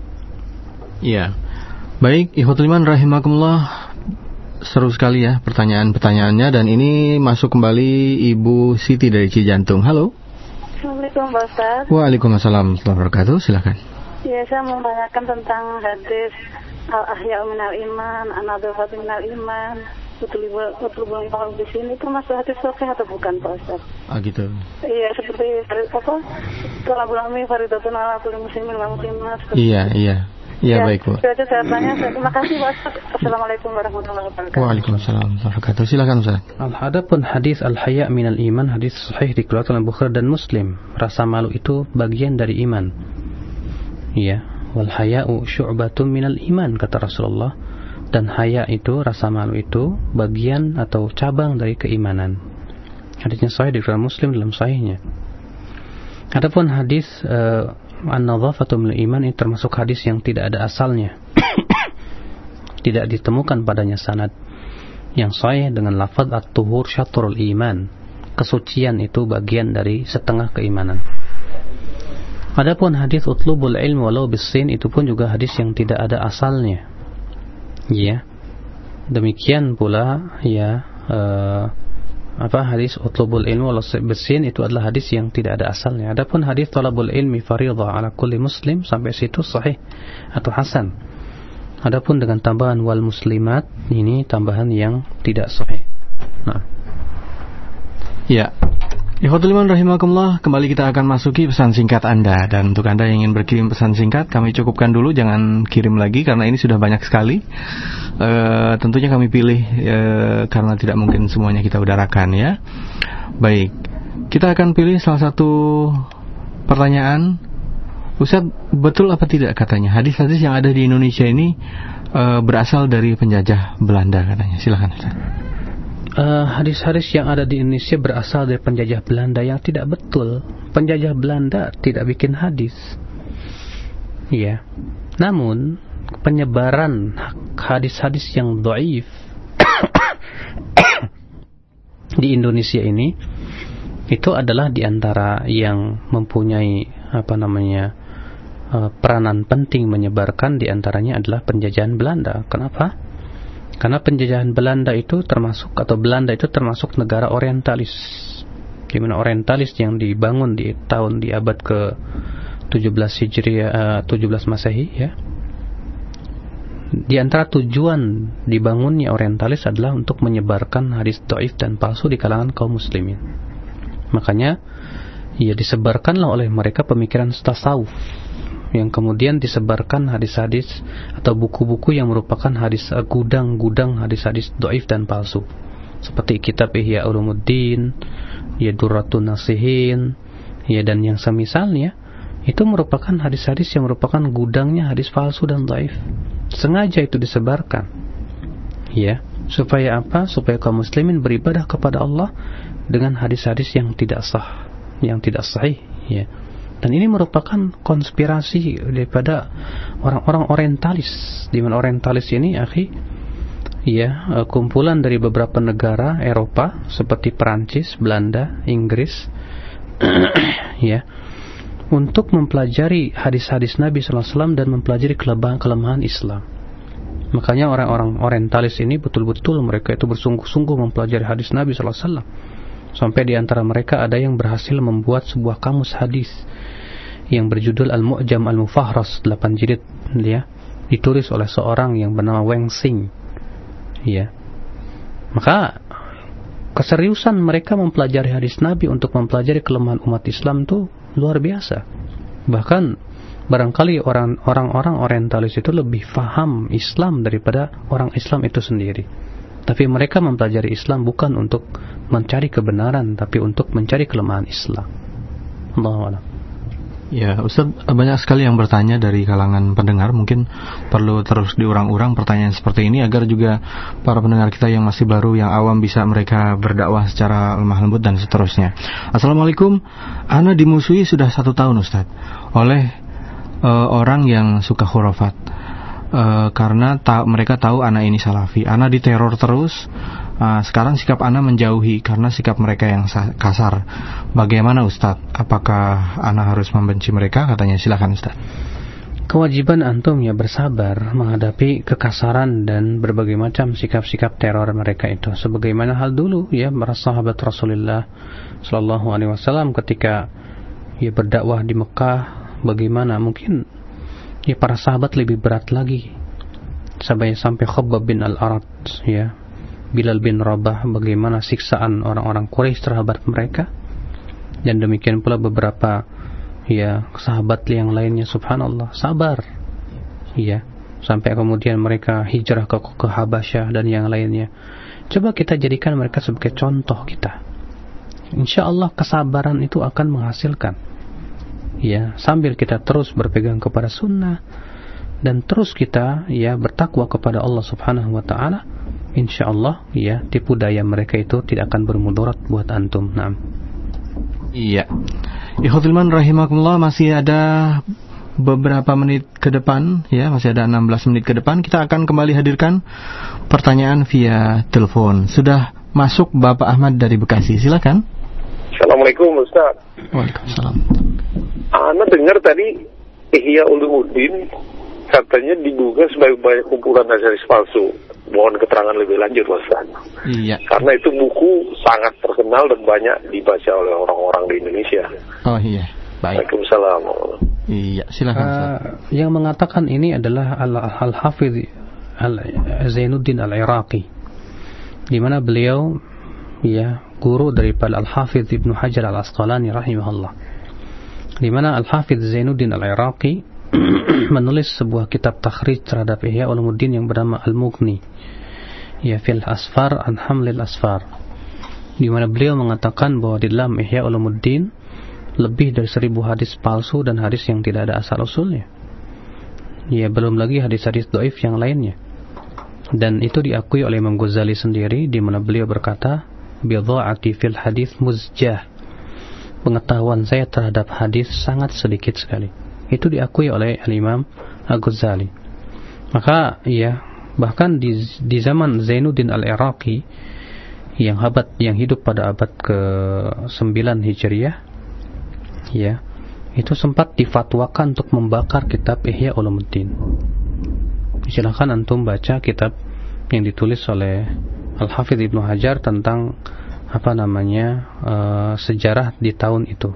Speaker 5: Ya. Baik, ikhwatul iman rahimakumullah. Seru sekali ya pertanyaan-pertanyaannya, dan ini masuk kembali Ibu Siti dari Cijantung. Halo.
Speaker 6: Assalamualaikum Pak Ustaz.
Speaker 5: Waalaikumsalam warahmatullahi wabarakatuh. Silakan.
Speaker 6: Ya, saya mau menanyakan tentang hadis Al-Ahya minal iman, An-Nadhafatu minal iman. Utlubul iman di sini itu masuk hadis sahih atau bukan Pak Ustaz?
Speaker 5: Ah gitu.
Speaker 6: Iya, seperti apa? Talabul ilmi fardhatun 'ala kulli muslimin wa muslimah.
Speaker 5: Iya, iya. Iya, ya, baik Bu.
Speaker 6: Itu aja saya tanya. Terima kasih Pak Ustaz. Assalamualaikum warahmatullahi wabarakatuh.
Speaker 5: Waalaikumsalam warahmatullahi wabarakatuh. Silakan Ustaz.
Speaker 3: Adapun hadis al-haya minal iman, hadis sahih dikeluarkan oleh Bukhari dan Muslim. Rasa malu itu bagian dari iman. Iya, wal haya'u syu'batun minal iman, kata Rasulullah. dan haya itu, rasa malu itu bagian atau cabang dari keimanan. Hadisnya sahih di dalam Muslim dalam sahihnya. Adapun hadis uh, an-nadhafatu minal iman ini termasuk hadis yang tidak ada asalnya. Tidak ditemukan padanya sanad yang sahih dengan lafaz at-tuhur syatrul iman. Kesucian itu bagian dari setengah keimanan. Adapun hadis utlubul ilm walau bisin itu pun juga hadis yang tidak ada asalnya. Ya. Demikian pula ya uh, apa hadis utlubul ilm walau bisin itu adalah hadis yang tidak ada asalnya. Adapun hadis talabul ilmi fardhah ala kulli muslim sampai situ sahih atau hasan. Adapun dengan tambahan wal muslimat ini tambahan yang tidak sahih. Nah.
Speaker 5: Ya. Ikhwatul iman rahimakumullah, kembali kita akan masuki pesan singkat Anda. Dan untuk Anda yang ingin berkirim pesan singkat, kami cukupkan dulu, jangan kirim lagi karena ini sudah banyak sekali. e, Tentunya kami pilih e, karena tidak mungkin semuanya kita udarakan ya. Baik, kita akan pilih salah satu pertanyaan. Ustaz, betul apa tidak katanya hadis-hadis yang ada di Indonesia ini e, berasal dari penjajah Belanda katanya? Silakan Ustaz.
Speaker 3: Uh, hadis-hadis yang ada di Indonesia berasal dari penjajah Belanda, yang tidak betul. Penjajah Belanda tidak bikin hadis. Ya. Namun penyebaran hadis-hadis yang dhaif di Indonesia ini itu adalah diantara yang mempunyai apa namanya uh, peranan penting menyebarkan, diantaranya adalah penjajahan Belanda. Kenapa? Karena penjajahan Belanda itu termasuk, atau Belanda itu termasuk negara orientalis, di mana orientalis yang dibangun di tahun di abad ke tujuh belas Hijriah, uh, tujuh belas Masehi ya. Di antara tujuan dibangunnya orientalis adalah untuk menyebarkan hadis dhaif dan palsu di kalangan kaum muslimin. Makanya ya disebarkanlah oleh mereka pemikiran tasawuf, yang kemudian disebarkan hadis-hadis atau buku-buku yang merupakan hadis gudang-gudang hadis-hadis dhaif dan palsu, seperti kitab Ihya Ulumuddin, ya Durratun Nasihin, ya dan yang semisalnya. Itu merupakan hadis-hadis yang merupakan gudangnya hadis palsu dan dhaif. Sengaja itu disebarkan, ya, supaya apa? Supaya kaum muslimin beribadah kepada Allah dengan hadis-hadis yang tidak sah, yang tidak sahih, ya. Dan ini merupakan konspirasi daripada orang-orang orientalis. Di mana orientalis ini, akhi, ya, kumpulan dari beberapa negara Eropa seperti Perancis, Belanda, Inggris, ya, untuk mempelajari hadis-hadis Nabi sallallahu alaihi wasallam dan mempelajari kelemahan-kelemahan Islam. Makanya orang-orang orientalis ini betul-betul mereka itu bersungguh-sungguh mempelajari hadis Nabi sallallahu alaihi wasallam. Sampai di antara mereka ada yang berhasil membuat sebuah kamus hadis yang berjudul Al-Mu'jam Al-Mufahras, delapan jilid, ya, ditulis oleh seorang yang bernama Weng Sing, ya. Maka keseriusan mereka mempelajari hadis Nabi untuk mempelajari kelemahan umat Islam itu luar biasa. Bahkan barangkali orang orang-orang orientalis itu lebih faham Islam daripada orang Islam itu sendiri. Tapi mereka mempelajari Islam bukan untuk mencari kebenaran, tapi untuk mencari kelemahan Islam. Allahu a'lam.
Speaker 5: Ya, Ustaz, banyak sekali yang bertanya dari kalangan pendengar. Mungkin perlu terus diurang-urang pertanyaan seperti ini agar juga para pendengar kita yang masih baru, yang awam, bisa mereka berdakwah secara lemah lembut dan seterusnya. Assalamualaikum. Ana dimusuhi sudah satu tahun, Ustaz, oleh uh, orang yang suka khurafat. Uh, karena ta- mereka tahu Ana ini salafi. Ana diteror terus. uh, Sekarang sikap Ana menjauhi karena sikap mereka yang sa- kasar. Bagaimana Ustaz? Apakah Ana harus membenci mereka? Katanya. Silakan Ustaz.
Speaker 3: Kewajiban antum ya bersabar menghadapi kekasaran dan berbagai macam sikap-sikap teror mereka itu. Sebagaimana hal dulu ya para sahabat Rasulullah sallallahu alaihi wasallam ketika ya berdakwah di Mekah. Bagaimana mungkin ya para sahabat lebih berat lagi, sampai sampai Khabbab bin Al-Arat, ya, Bilal bin Rabah, bagaimana siksaan orang-orang Quraisy terhadap mereka, dan demikian pula beberapa ya sahabat yang lainnya. Subhanallah, sabar, ya, sampai kemudian mereka hijrah ke, ke Habasyah dan yang lainnya. Coba kita jadikan mereka sebagai contoh kita. Insya Allah kesabaran itu akan menghasilkan, ya, sambil kita terus berpegang kepada sunnah dan terus kita ya bertakwa kepada Allah Subhanahu wa taala, insyaallah ya tipu daya mereka itu tidak akan bermudarat buat antum. Naam.
Speaker 5: Iya. Ikhwatul iman rahimakumullah, masih ada beberapa menit ke depan ya, masih ada enam belas menit ke depan kita akan kembali hadirkan pertanyaan via telepon. Sudah masuk Bapak Ahmad dari Bekasi, silakan.
Speaker 10: Assalamualaikum Ustaz.
Speaker 5: Waalaikumsalam.
Speaker 10: Ana dengar tadi Ihya Ulumuddin katanya diduga sebagai banyak kumpulan hadis palsu. Mohon keterangan lebih lanjut Ustaz.
Speaker 5: Iya.
Speaker 10: Karena itu buku sangat terkenal dan banyak dibaca oleh orang-orang di Indonesia.
Speaker 5: Oh iya. Baik.
Speaker 10: Waalaikumsalam.
Speaker 5: Iya, silakan.
Speaker 3: Uh, yang mengatakan ini adalah Al-Hafidh Al-Zainuddin Al-Iraqi, di mana beliau ya guru daripada Al-Hafidh Ibnu Hajar Al-Asqalani rahimahullah. Di mana Al-Hafidh Zainuddin Al-Iraqi menulis sebuah kitab takhrij terhadap Ihya Ulumuddin yang bernama Al-Mughni ya fil Asfar an Hamlil Asfar, di mana beliau mengatakan bahwa di dalam Ihya Ulumuddin lebih dari seribu hadis palsu dan hadis yang tidak ada asal usulnya. Ya, belum lagi hadis-hadis dhaif yang lainnya. Dan itu diakui oleh Imam Ghazali sendiri, di mana beliau berkata, "Bidha'ati fil hadis muzjah." Pengetahuan saya terhadap hadis sangat sedikit sekali. Itu diakui oleh Al-Imam Al-Ghazali. Maka ya, bahkan di, di zaman Zainuddin Al-Iraqi yang abad yang hidup pada abad ke sembilan Hijriah, ya, itu sempat difatwakan untuk membakar kitab Ihya Ulumuddin. Silakan antum baca kitab yang ditulis oleh Al-Hafidh Ibnu Hajar tentang apa namanya uh, sejarah di tahun itu,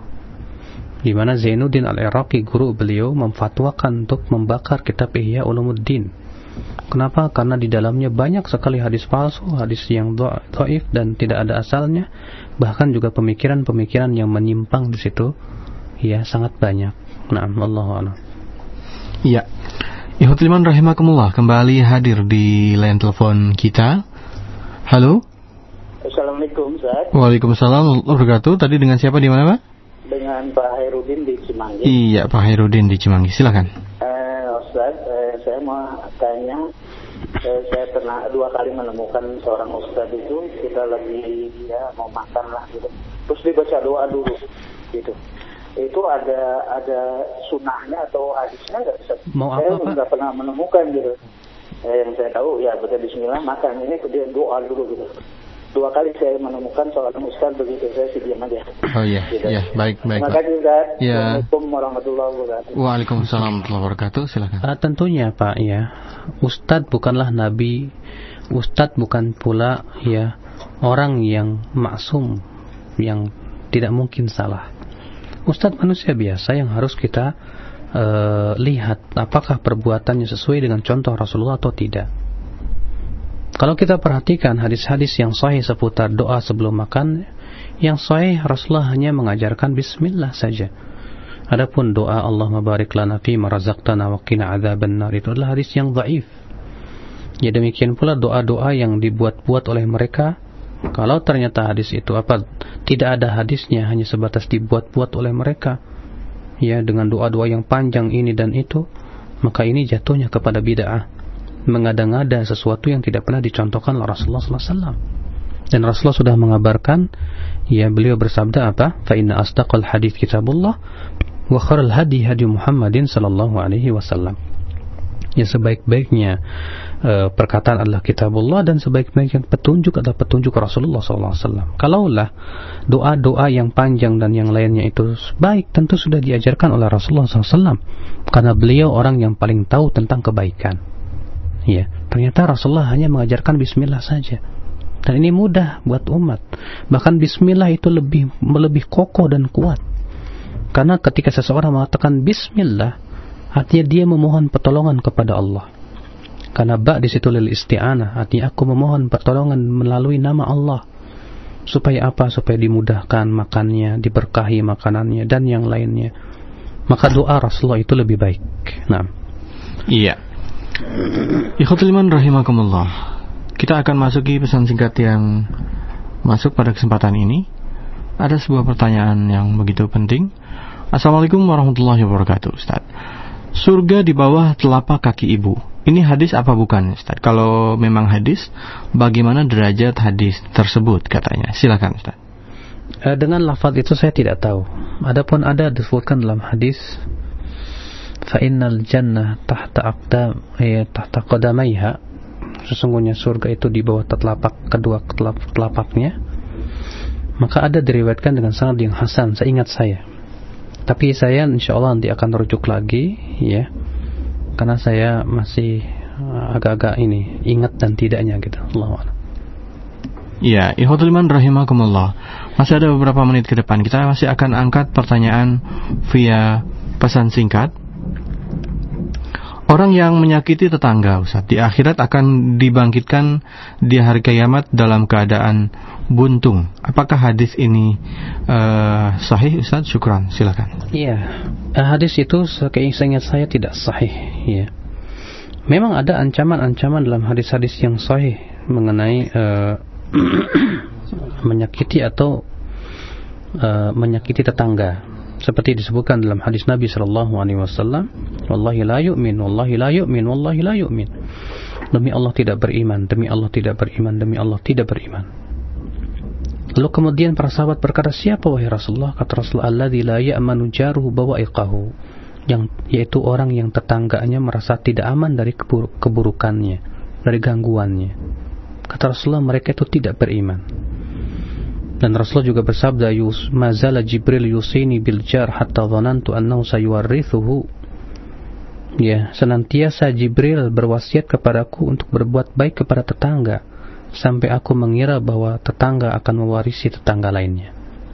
Speaker 3: di mana Zainuddin Al-Iraqi guru beliau memfatwakan untuk membakar kitab Ihya Ulumuddin. Kenapa? Karena di dalamnya banyak sekali hadis palsu, hadis yang dhaif dan tidak ada asalnya, bahkan juga pemikiran-pemikiran yang menyimpang di situ ya sangat banyak. Naam, wallahu a'lam.
Speaker 5: Iya. Ikhwatul iman rahimakumullah, kembali hadir di line telepon kita. Halo.
Speaker 11: Assalamualaikum Ustaz.
Speaker 5: Waalaikumsalam warahmatullahi wabarakatuh. Tadi dengan siapa di mana Pak?
Speaker 11: Dengan Pak Hairudin di Cimanggi.
Speaker 5: Iya, Pak Hairudin di Cimanggi. Silakan.
Speaker 11: Eh, Ustaz, eh, saya mau tanya, eh, saya pernah dua kali menemukan seorang Ustaz itu, kita lagi ya mau makan lah gitu. Terus dibaca doa dulu gitu. Itu ada ada sunahnya atau hadisnya nggak Ustaz?
Speaker 3: Mau apa,
Speaker 11: saya
Speaker 3: Pak?
Speaker 11: nggak pernah menemukan gitu. Eh, yang saya tahu ya baca bismillah makan, ini dia doa dulu gitu. Dua kali saya menemukan seorang ustaz begitu, saya sih diam aja.
Speaker 5: Oh iya, gitu. Ya, baik, baik.
Speaker 11: Terima kasih Ustaz.
Speaker 5: Ya.
Speaker 11: Assalamualaikum warahmatullahi wabarakatuh.
Speaker 5: Waalaikumsalam warahmatullahi wabarakatuh. Silakan.
Speaker 3: Uh, tentunya Pak ya, Ustadz bukanlah nabi, Ustadz bukan pula ya orang yang maksum, yang tidak mungkin salah. Ustadz manusia biasa yang harus kita uh, lihat apakah perbuatannya sesuai dengan contoh Rasulullah atau tidak. Kalau kita perhatikan hadis-hadis yang sahih seputar doa sebelum makan, yang sahih Rasulullah hanya mengajarkan bismillah saja. Adapun doa Allahumma barik lana fi ma razaqtana wa qina adzabannar, itu adalah hadis yang dhaif. Ya, demikian pula doa-doa yang dibuat-buat oleh mereka, kalau ternyata hadis itu apa tidak ada hadisnya, hanya sebatas dibuat-buat oleh mereka ya dengan doa-doa yang panjang ini dan itu, maka ini jatuhnya kepada bid'ah, mengada-ngada sesuatu yang tidak pernah dicontohkan oleh Rasulullah sallallahu alaihi wasallam. Dan Rasulullah sudah mengabarkan, ya beliau bersabda apa? Fa inna asdaqal hadits kitabullah wa khairal hadi hadi Muhammadin sallallahu alaihi wasallam. Ya, sebaik-baiknya uh, perkataan adalah kitabullah dan sebaik-baiknya petunjuk adalah petunjuk Rasulullah sallallahu alaihi wasallam. Kalaulah doa-doa yang panjang dan yang lainnya itu baik, tentu sudah diajarkan oleh Rasulullah sallallahu alaihi wasallam, karena beliau orang yang paling tahu tentang kebaikan. Ya, ternyata Rasulullah hanya mengajarkan bismillah saja. Dan ini mudah buat umat. Bahkan bismillah itu lebih lebih kokoh dan kuat. Karena ketika seseorang mengatakan bismillah, artinya dia memohon pertolongan kepada Allah. Karena ba di situ lil isti'anah, artinya aku memohon pertolongan melalui nama Allah. Supaya apa? Supaya dimudahkan makannya, diberkahi makanannya dan yang lainnya. Maka doa Rasulullah itu lebih baik. Nah.
Speaker 5: Iya. Ikhwatul iman rahimakumullah, kita akan masuki pesan singkat yang masuk pada kesempatan ini. Ada sebuah pertanyaan yang begitu penting. Assalamualaikum warahmatullahi wabarakatuh Ustaz. surga di bawah telapak kaki ibu. Ini hadis apa bukan, Ustaz? Kalau memang hadis, bagaimana derajat hadis tersebut katanya? Silakan, Ustaz.
Speaker 3: Dengan lafaz itu saya tidak tahu. Adapun ada disebutkan dalam hadis, fa innal jannah tahta aqdam eh, tahta qadamaiha, sesungguhnya surga itu di bawah telapak kedua telapaknya. Maka ada diriwayatkan dengan sanad yang hasan, seingat saya. Tapi saya insyaallah nanti akan rujuk lagi, ya, karena saya masih agak-agak ini ingat dan tidaknya gitu. Allahu a'lam.
Speaker 5: Ya, ikhwatul iman rahimakumullah. Masih ada beberapa menit ke depan. Kita masih akan angkat pertanyaan via pesan singkat. Orang yang menyakiti tetangga, Ustaz, di akhirat akan dibangkitkan di hari kiamat dalam keadaan buntung. Apakah hadis ini uh, sahih, Ustaz? Syukran, silakan.
Speaker 3: Iya, hadis itu seingat saya tidak sahih. Ya, memang ada ancaman-ancaman dalam hadis-hadis yang sahih mengenai uh, menyakiti atau uh, menyakiti tetangga. Seperti disebutkan dalam hadis Nabi sallallahu alaihi wasallam, wallahi la yu'min, wallahi la yu'min, wallahi la yu'min. Demi Allah tidak beriman, demi Allah tidak beriman, demi Allah tidak beriman. Lalu kemudian para sahabat berkata, siapa wahai Rasulullah? Kata Rasulullah, alladzi la ya'manu jaruhu bawa'iqahu, yang yaitu orang yang tetangganya merasa tidak aman dari kebur- keburukannya, dari gangguannya. Kata Rasulullah, mereka itu tidak beriman. Dan Rasulullah juga bersabda, mazala Jibril yusini bil jar hatta dhanantu annahu sayuwarrithuhu. Ya, senantiasa Jibril berwasiat kepadaku untuk berbuat baik kepada tetangga sampai aku mengira bahwa tetangga akan mewarisi tetangga lainnya.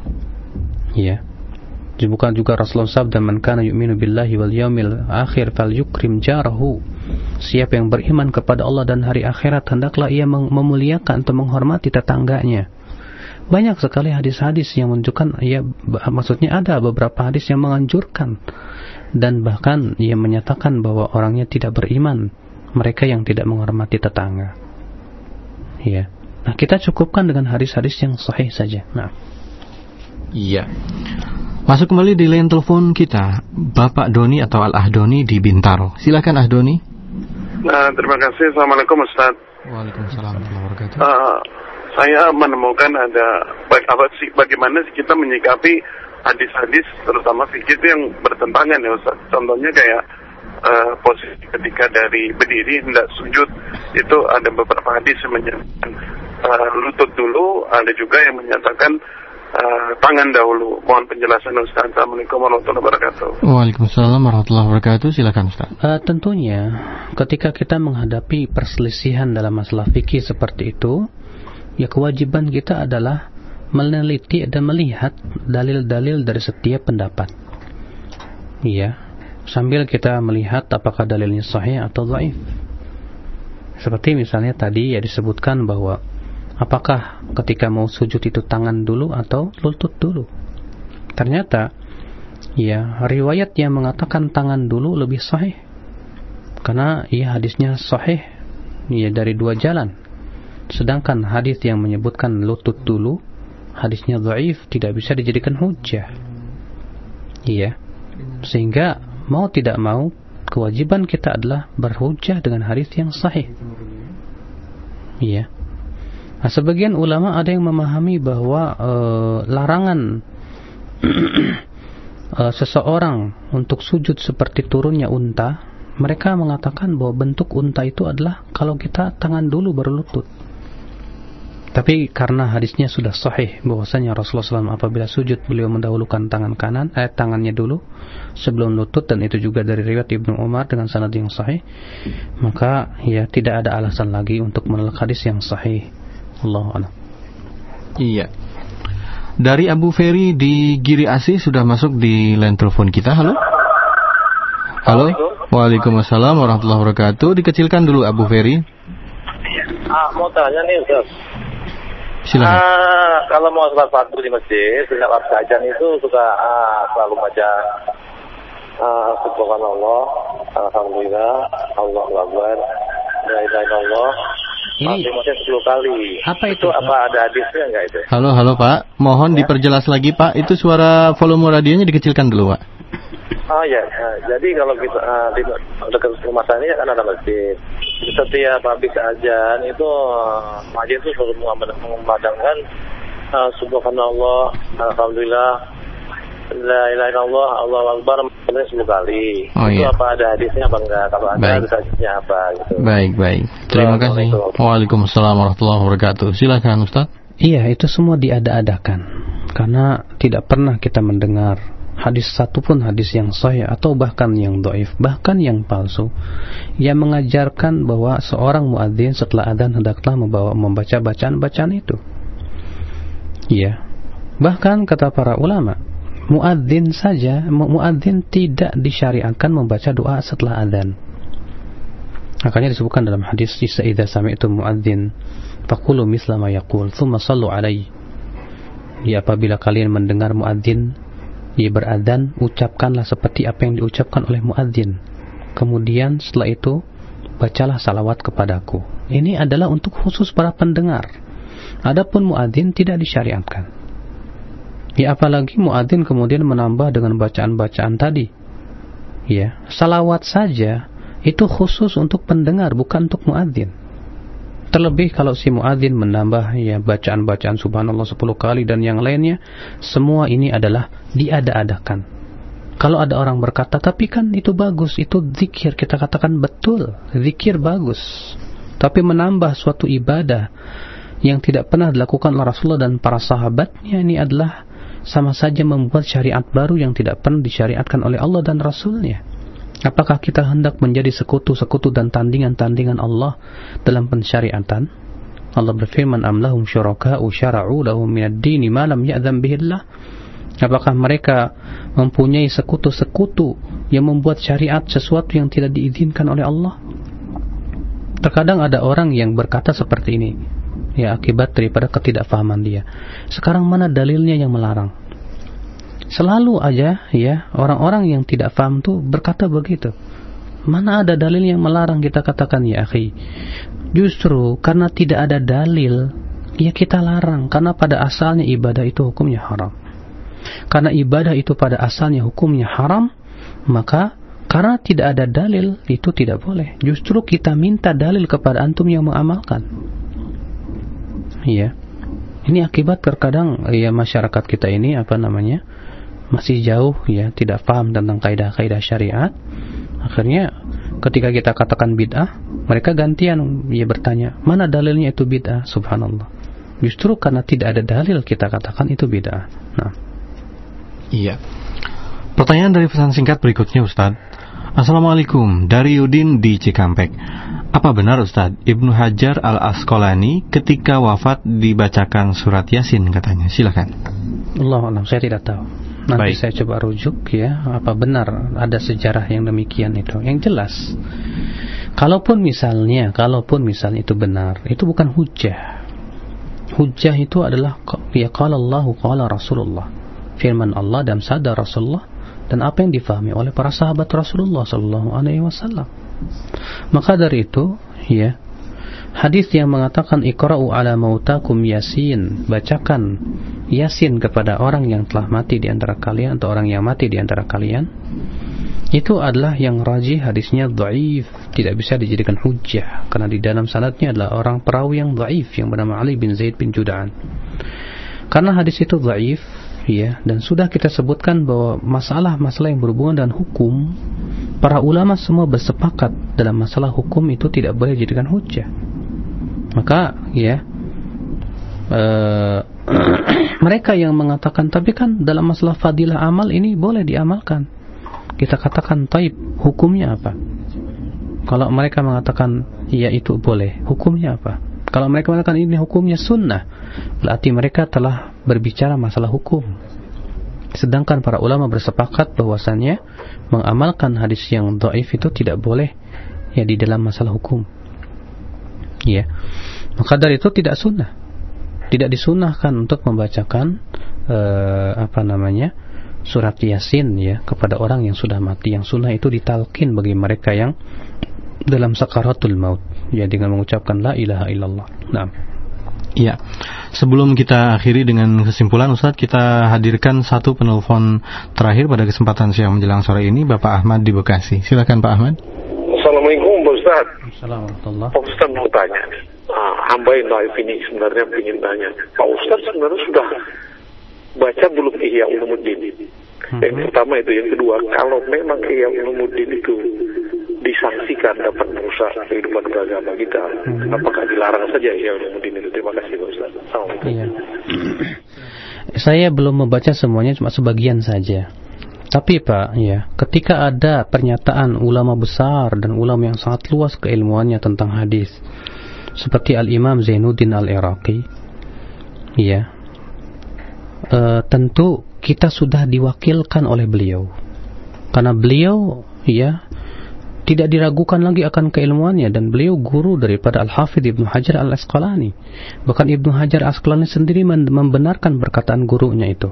Speaker 3: Ya. Bukan juga Rasulullah sabda, man kana yu'minu billahi wal yaumil akhir falyukrim jarahu. Siapa yang beriman kepada Allah dan hari akhirat, hendaklah ia memuliakan atau menghormati tetangganya. Banyak sekali hadis-hadis yang menunjukkan, ya, maksudnya ada beberapa hadis yang menganjurkan dan bahkan ia menyatakan bahwa orangnya tidak beriman, mereka yang tidak menghormati tetangga. Ya. Nah, kita cukupkan dengan hadis-hadis yang sahih saja. Nah.
Speaker 5: Iya. Masuk kembali di line telepon kita, Bapak Doni atau Al-Ahdoni di Bintaro. Silakan Ahdoni.
Speaker 10: Nah, terima kasih. Assalamualaikum Ustaz.
Speaker 5: Waalaikumsalam warahmatullahi wabarakatuh.
Speaker 10: Uh, saya menemukan ada apa sih, bagaimana sih kita menyikapi hadis-hadis terutama fikih itu yang bertentangan ya Ustaz. Contohnya kayak uh, posisi ketika dari berdiri hendak sujud, itu ada beberapa hadis yang menyatakan uh, lutut dulu, ada juga yang menyatakan uh, tangan dahulu. Mohon penjelasan Ustaz. Assalamualaikum warahmatullahi wabarakatuh.
Speaker 5: Waalaikumsalam warahmatullahi wabarakatuh. Silakan Ustaz.
Speaker 3: Uh, tentunya ketika kita menghadapi perselisihan dalam masalah fikih seperti itu, ya kewajiban kita adalah meneliti dan melihat dalil-dalil dari setiap pendapat. Iya, sambil kita melihat apakah dalilnya sahih atau dhaif. Seperti misalnya tadi ya disebutkan bahwa apakah ketika mau sujud itu tangan dulu atau lutut dulu. Ternyata ya riwayat yang mengatakan tangan dulu lebih sahih. Karena ya hadisnya sahih ya dari dua jalan. Sedangkan hadis yang menyebutkan lutut dulu, hadisnya dhaif, tidak bisa dijadikan hujjah. Iya. Sehingga mau tidak mau kewajiban kita adalah berhujjah dengan hadis yang sahih. Iya. Nah, sebagian ulama ada yang memahami bahwa uh, larangan uh, seseorang untuk sujud seperti turunnya unta, mereka mengatakan bahwa bentuk unta itu adalah kalau kita tangan dulu baru lutut. Tapi karena hadisnya sudah sahih bahwasanya Rasulullah shallallahu alaihi wasallam apabila sujud beliau mendahulukan tangan kanan, eh tangannya dulu sebelum lutut, dan itu juga dari riwayat Ibnu Umar dengan sanad yang sahih, maka ya tidak ada alasan lagi untuk menolak hadis yang sahih. Allahu a'lam.
Speaker 5: Iya. Dari Abu Ferry di Giri Asih sudah masuk di line telepon kita. Halo. Halo. Waalaikumsalam warahmatullahi wabarakatuh. Dikecilkan dulu Abu Ferry.
Speaker 12: Ah, mau tanya nih Ustaz.
Speaker 5: Silakan.
Speaker 12: Uh, kalau mau sholat fardu di masjid, sejak waktu ajan itu suka uh, selalu baca uh, subhanallah, alhamdulillah, Allahu akbar, la ilaha illallah. Ini masing-masing sepuluh kali.
Speaker 3: Apa itu?
Speaker 12: Itu apa ada hadisnya enggak itu?
Speaker 5: Halo, halo Pak. Mohon ya, diperjelas lagi Pak. Itu suara volume radionya dikecilkan dulu Pak.
Speaker 12: Oh ya, uh, jadi kalau kita uh, di dekat rumah saya ini kan ada masjid. Setiap habis azan itu uh, masjid itu selalu memandangkan uh, subhanallah, alhamdulillah, la ilaha illallah, Allahu akbar sepuluh kali.
Speaker 5: Oh,
Speaker 12: itu
Speaker 5: iya.
Speaker 12: apa ada hadisnya apa enggak? Kalau ada hadisnya apa gitu.
Speaker 5: Baik, baik. Terima kasih. Waalaikumsalam warahmatullahi wabarakatuh. Silakan Ustaz.
Speaker 3: Iya, itu semua diada-adakan. Karena tidak pernah kita mendengar hadis satupun hadis yang sahih atau bahkan yang dhaif, bahkan yang palsu, yang mengajarkan bahwa seorang muadzin setelah adzan hendaklah membawa membaca bacaan-bacaan itu. Iya. Bahkan kata para ulama, muadzin saja, muadzin tidak disyariatkan membaca doa setelah adzan. Makanya disebutkan dalam hadis, "Idza sami'tum muadzin faqulu misla ma yaqul, tsumma shallu alaihi." Ya, apabila kalian mendengar muadzin dia beradzan, ucapkanlah seperti apa yang diucapkan oleh muadzin. Kemudian setelah itu bacalah salawat kepadaku. Ini adalah untuk khusus para pendengar. Adapun muadzin tidak disyariatkan. Ya, apalagi muadzin kemudian menambah dengan bacaan-bacaan tadi. Ya, salawat saja itu khusus untuk pendengar, bukan untuk muadzin. Terlebih kalau si muadzin menambah ya bacaan-bacaan subhanallah sepuluh kali dan yang lainnya, semua ini adalah diada-adakan. Kalau ada orang berkata, tapi kan itu bagus, itu zikir, kita katakan betul, zikir bagus. Tapi menambah suatu ibadah yang tidak pernah dilakukan oleh Rasulullah dan para sahabatnya, ini adalah sama saja membuat syariat baru yang tidak pernah disyariatkan oleh Allah dan Rasulnya. Apakah kita hendak menjadi sekutu-sekutu dan tandingan-tandingan Allah dalam pensyariatan? Allah berfirman, "Am lahum syuraka'u syara'u lahum minad dini ma lam ya'dzan bihi Allah." Apakah mereka mempunyai sekutu-sekutu yang membuat syariat sesuatu yang tidak diizinkan oleh Allah? Terkadang ada orang yang berkata seperti ini, ya akibat daripada ketidakfahaman dia. Sekarang mana dalilnya yang melarang? Selalu aja ya orang-orang yang tidak paham tuh berkata begitu. Mana ada dalil yang melarang? Kita katakan ya akhi, justru karena tidak ada dalil ya kita larang, karena pada asalnya ibadah itu hukumnya haram. Karena ibadah itu pada asalnya hukumnya haram, maka karena tidak ada dalil itu tidak boleh. Justru kita minta dalil kepada antum yang mengamalkan. Iya. Ini akibat terkadang ya masyarakat kita ini apa namanya? Masih jauh ya, tidak paham tentang kaidah-kaidah syariat. Akhirnya ketika kita katakan bid'ah, mereka gantian ya bertanya, mana dalilnya itu bid'ah? Subhanallah. Justru karena tidak ada dalil kita katakan itu bid'ah. Nah.
Speaker 5: Iya. Pertanyaan dari pesan singkat berikutnya Ustaz. Assalamualaikum, dari Yudin di Cikampek. Apa benar Ustaz, Ibnu Hajar Al-Asqalani ketika wafat dibacakan surat Yasin katanya? Silakan.
Speaker 3: Allahu a'lam, saya tidak tahu. Nanti Baik. Saya coba rujuk ya, apa benar ada sejarah yang demikian itu. Yang jelas, kalaupun misalnya, kalaupun misalnya itu benar, itu bukan hujjah. Hujjah itu adalah ya qala Allahu qala Rasulullah, firman Allah dan sabda Rasulullah, dan apa yang difahami oleh para sahabat Rasulullah sallallahu alaihi wasallam. Maka dari itu, ya, hadis yang mengatakan iqra'u ala mautakum yasin, bacakan yasin kepada orang yang telah mati di antara kalian atau orang yang mati di antara kalian, itu adalah yang rajih, hadisnya dhaif, tidak bisa dijadikan hujjah karena di dalam sanadnya adalah orang perawi yang dhaif yang bernama Ali bin Zaid bin Jud'an. Karena hadis itu dhaif ya, dan sudah kita sebutkan bahwa masalah-masalah yang berhubungan dengan hukum, para ulama semua bersepakat dalam masalah hukum itu tidak boleh dijadikan hujjah. Maka ya uh, mereka yang mengatakan tapi kan dalam masalah fadilah amal ini boleh diamalkan, kita katakan taib, hukumnya apa? Kalau mereka mengatakan ya itu boleh, hukumnya apa? Kalau mereka mengatakan ini hukumnya sunnah, berarti mereka telah berbicara masalah hukum. Sedangkan para ulama bersepakat bahwasannya mengamalkan hadis yang dhaif itu tidak boleh ya di dalam masalah hukum. Ya, maka dari itu tidak sunnah, tidak disunahkan untuk membacakan uh, apa namanya surat Yasin ya kepada orang yang sudah mati. Yang sunnah itu ditalqin bagi mereka yang dalam sakaratul maut, ya, dengan mengucapkan la ilaha illallah. Nah,
Speaker 5: iya. Sebelum kita akhiri dengan kesimpulan, Ustadz, kita hadirkan satu penelpon terakhir pada kesempatan siang menjelang sore ini, Bapak Ahmad di Bekasi. Silakan Pak Ahmad.
Speaker 13: Assalamualaikum Pak Ustadz.
Speaker 3: Assalamualaikum.
Speaker 13: Pak Ustadz mau tanya nih, uh, hamba yang naif ini sebenarnya ingin tanya, Pak Ustadz sebenarnya sudah baca belum Ihya Ulumuddin? Hmm. Yang pertama itu, yang kedua, kalau memang Ihya Ulumuddin itu disangsikan dapat merusak kehidupan beragama kita, hmm. apakah dilarang saja Ihya Ulumuddin itu? Terima kasih Pak Ustaz. Assalamualaikum.
Speaker 3: Iya. Saya belum membaca semuanya, cuma sebagian saja. Tapi Pak, ya, ketika ada pernyataan ulama besar dan ulama yang sangat luas keilmuannya tentang hadis, seperti Al-Imam Zainuddin Al-Iraqi, ya, e, tentu kita sudah diwakilkan oleh beliau, karena beliau, ya, tidak diragukan lagi akan keilmuannya, dan beliau guru daripada Al-Hafidh Ibnu Hajar Al-Asqalani. Bahkan Ibnu Hajar Al-Asqalani sendiri membenarkan perkataan gurunya itu.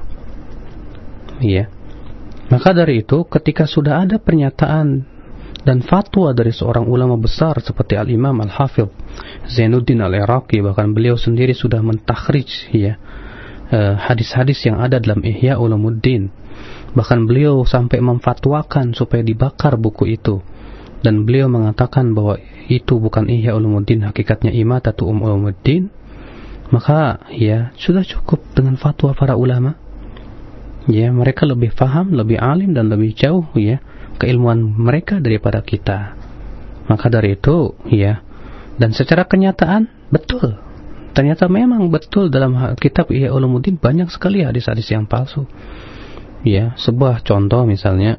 Speaker 3: Iya. Maka dari itu, ketika sudah ada pernyataan dan fatwa dari seorang ulama besar seperti Al-Imam Al-Hafidh Zainuddin Al-Iraqi, bahkan beliau sendiri sudah mentakhrij, ya, hadis-hadis yang ada dalam Ihya Ulumuddin. Bahkan beliau sampai memfatwakan supaya dibakar buku itu. Dan beliau mengatakan bahwa itu bukan Ihya Ulumuddin, hakikatnya Imatatu Ulumuddin. Maka ya sudah cukup dengan fatwa para ulama. Ya, mereka lebih faham, lebih alim dan lebih jauh, ya, keilmuan mereka daripada kita. Maka dari itu, ya, dan secara kenyataan betul. Ternyata memang betul dalam kitab Ihya Ulumuddin banyak sekali hadis-hadis yang palsu. Ya, sebuah contoh misalnya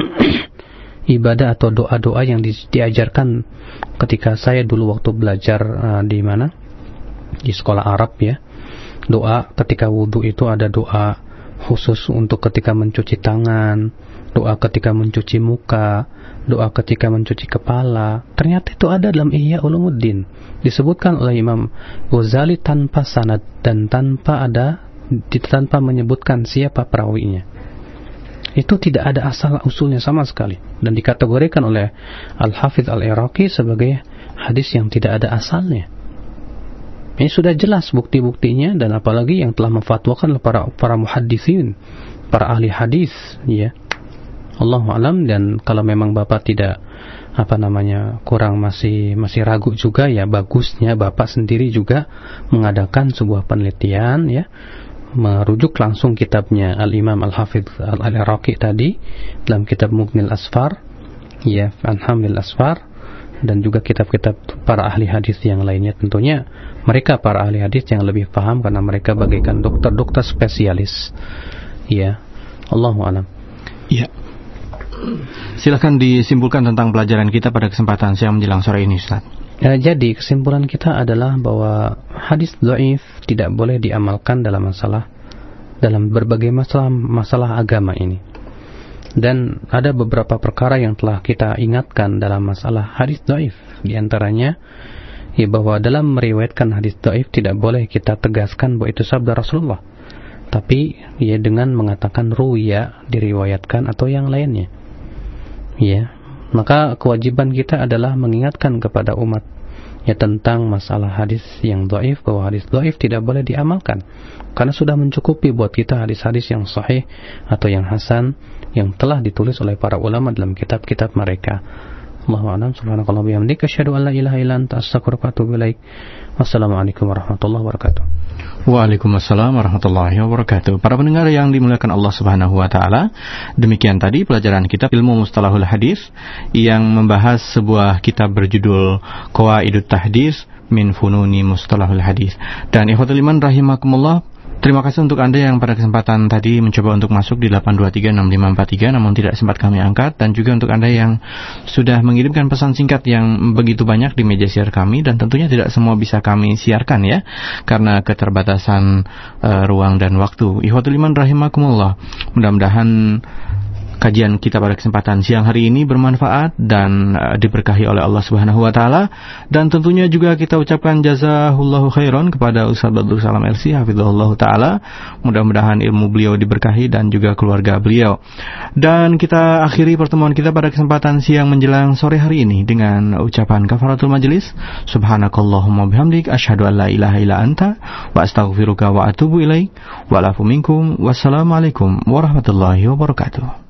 Speaker 3: ibadah atau doa-doa yang di, diajarkan ketika saya dulu waktu belajar uh, di mana? Di sekolah Arab, ya. Doa ketika wudu itu ada doa khusus untuk ketika mencuci tangan, doa ketika mencuci muka, doa ketika mencuci kepala. Ternyata itu ada dalam Ihya Ulumuddin. Disebutkan oleh Imam Ghazali tanpa sanad dan tanpa ada tanpa menyebutkan siapa perawinya. Itu tidak ada asal usulnya sama sekali, dan dikategorikan oleh Al-Hafidh Al-Iraqi sebagai hadis yang tidak ada asalnya. Ini sudah jelas bukti-buktinya, dan apalagi yang telah memfatwakan para para muhaddisin, para ahli hadis, ya. Allahu a'lam. Dan kalau memang Bapak tidak apa namanya kurang masih masih ragu juga, ya bagusnya Bapak sendiri juga mengadakan sebuah penelitian, ya, merujuk langsung kitabnya Al-Imam Al-Hafidh Al-Iraqi tadi dalam kitab Mughnil Asfar, ya, Anhamil Asfar, dan juga kitab-kitab para ahli hadis yang lainnya. Tentunya mereka para ahli hadis yang lebih paham karena mereka bagaikan dokter-dokter spesialis. Ya, Allahu a'lam.
Speaker 5: Ya. Silakan disimpulkan tentang pelajaran kita pada kesempatan siang menjelang sore ini, Ustaz.
Speaker 3: Ya, jadi kesimpulan kita adalah bahwa hadis dhaif tidak boleh diamalkan dalam masalah dalam berbagai masalah masalah agama ini. Dan ada beberapa perkara yang telah kita ingatkan dalam masalah hadis dhaif. Di antaranya, ya, bahwa dalam meriwayatkan hadis dhaif tidak boleh kita tegaskan bahwa itu sabda Rasulullah, tapi ya dengan mengatakan ruya, diriwayatkan, atau yang lainnya. Ya, maka kewajiban kita adalah mengingatkan kepada umat, ya, tentang masalah hadis yang dhaif, bahwa hadis dhaif tidak boleh diamalkan karena sudah mencukupi buat kita hadis-hadis yang sahih atau yang hasan yang telah ditulis oleh para ulama dalam kitab-kitab mereka. Allahu a'lam. Subhanakallah bihamdika asyhadu an la ilaha illa anta astaghfiruka wa atubu ilaik. Wassalamualaikum warahmatullahi wabarakatuh.
Speaker 5: Waalaikumsalam warahmatullahi wabarakatuh. Para pendengar yang dimuliakan Allah Subhanahu wa taala, demikian tadi pelajaran kitab Ilmu Mustalahul Hadis yang membahas sebuah kitab berjudul Qawaidut Tahdits min Fununi Mustalahul Hadis. Dan ikhwatul iman rahimakumullah, terima kasih untuk Anda yang pada kesempatan tadi mencoba untuk masuk di delapan dua tiga enam lima empat tiga namun tidak sempat kami angkat, dan juga untuk Anda yang sudah mengirimkan pesan singkat yang begitu banyak di meja share kami, dan tentunya tidak semua bisa kami siarkan, ya, karena keterbatasan uh, ruang dan waktu. Ikhwatul iman rahimakumullah, mudah-mudahan kajian kita pada kesempatan siang hari ini bermanfaat dan uh, diberkahi oleh Allah Subhanahu wa taala, dan tentunya juga kita ucapkan jazahullahu khairan kepada Ustaz Badrul Salam L C hafizahullah taala. Mudah-mudahan ilmu beliau diberkahi dan juga keluarga beliau. Dan kita akhiri pertemuan kita pada kesempatan siang menjelang sore hari ini dengan ucapan kafaratul majelis. Subhanakallahumma bihamdik asyhadu an la ilaha illa anta wa astaghfiruka wa atubu ilaik. Wa lafu minkum. Wassalamualaikum warahmatullahi wabarakatuh.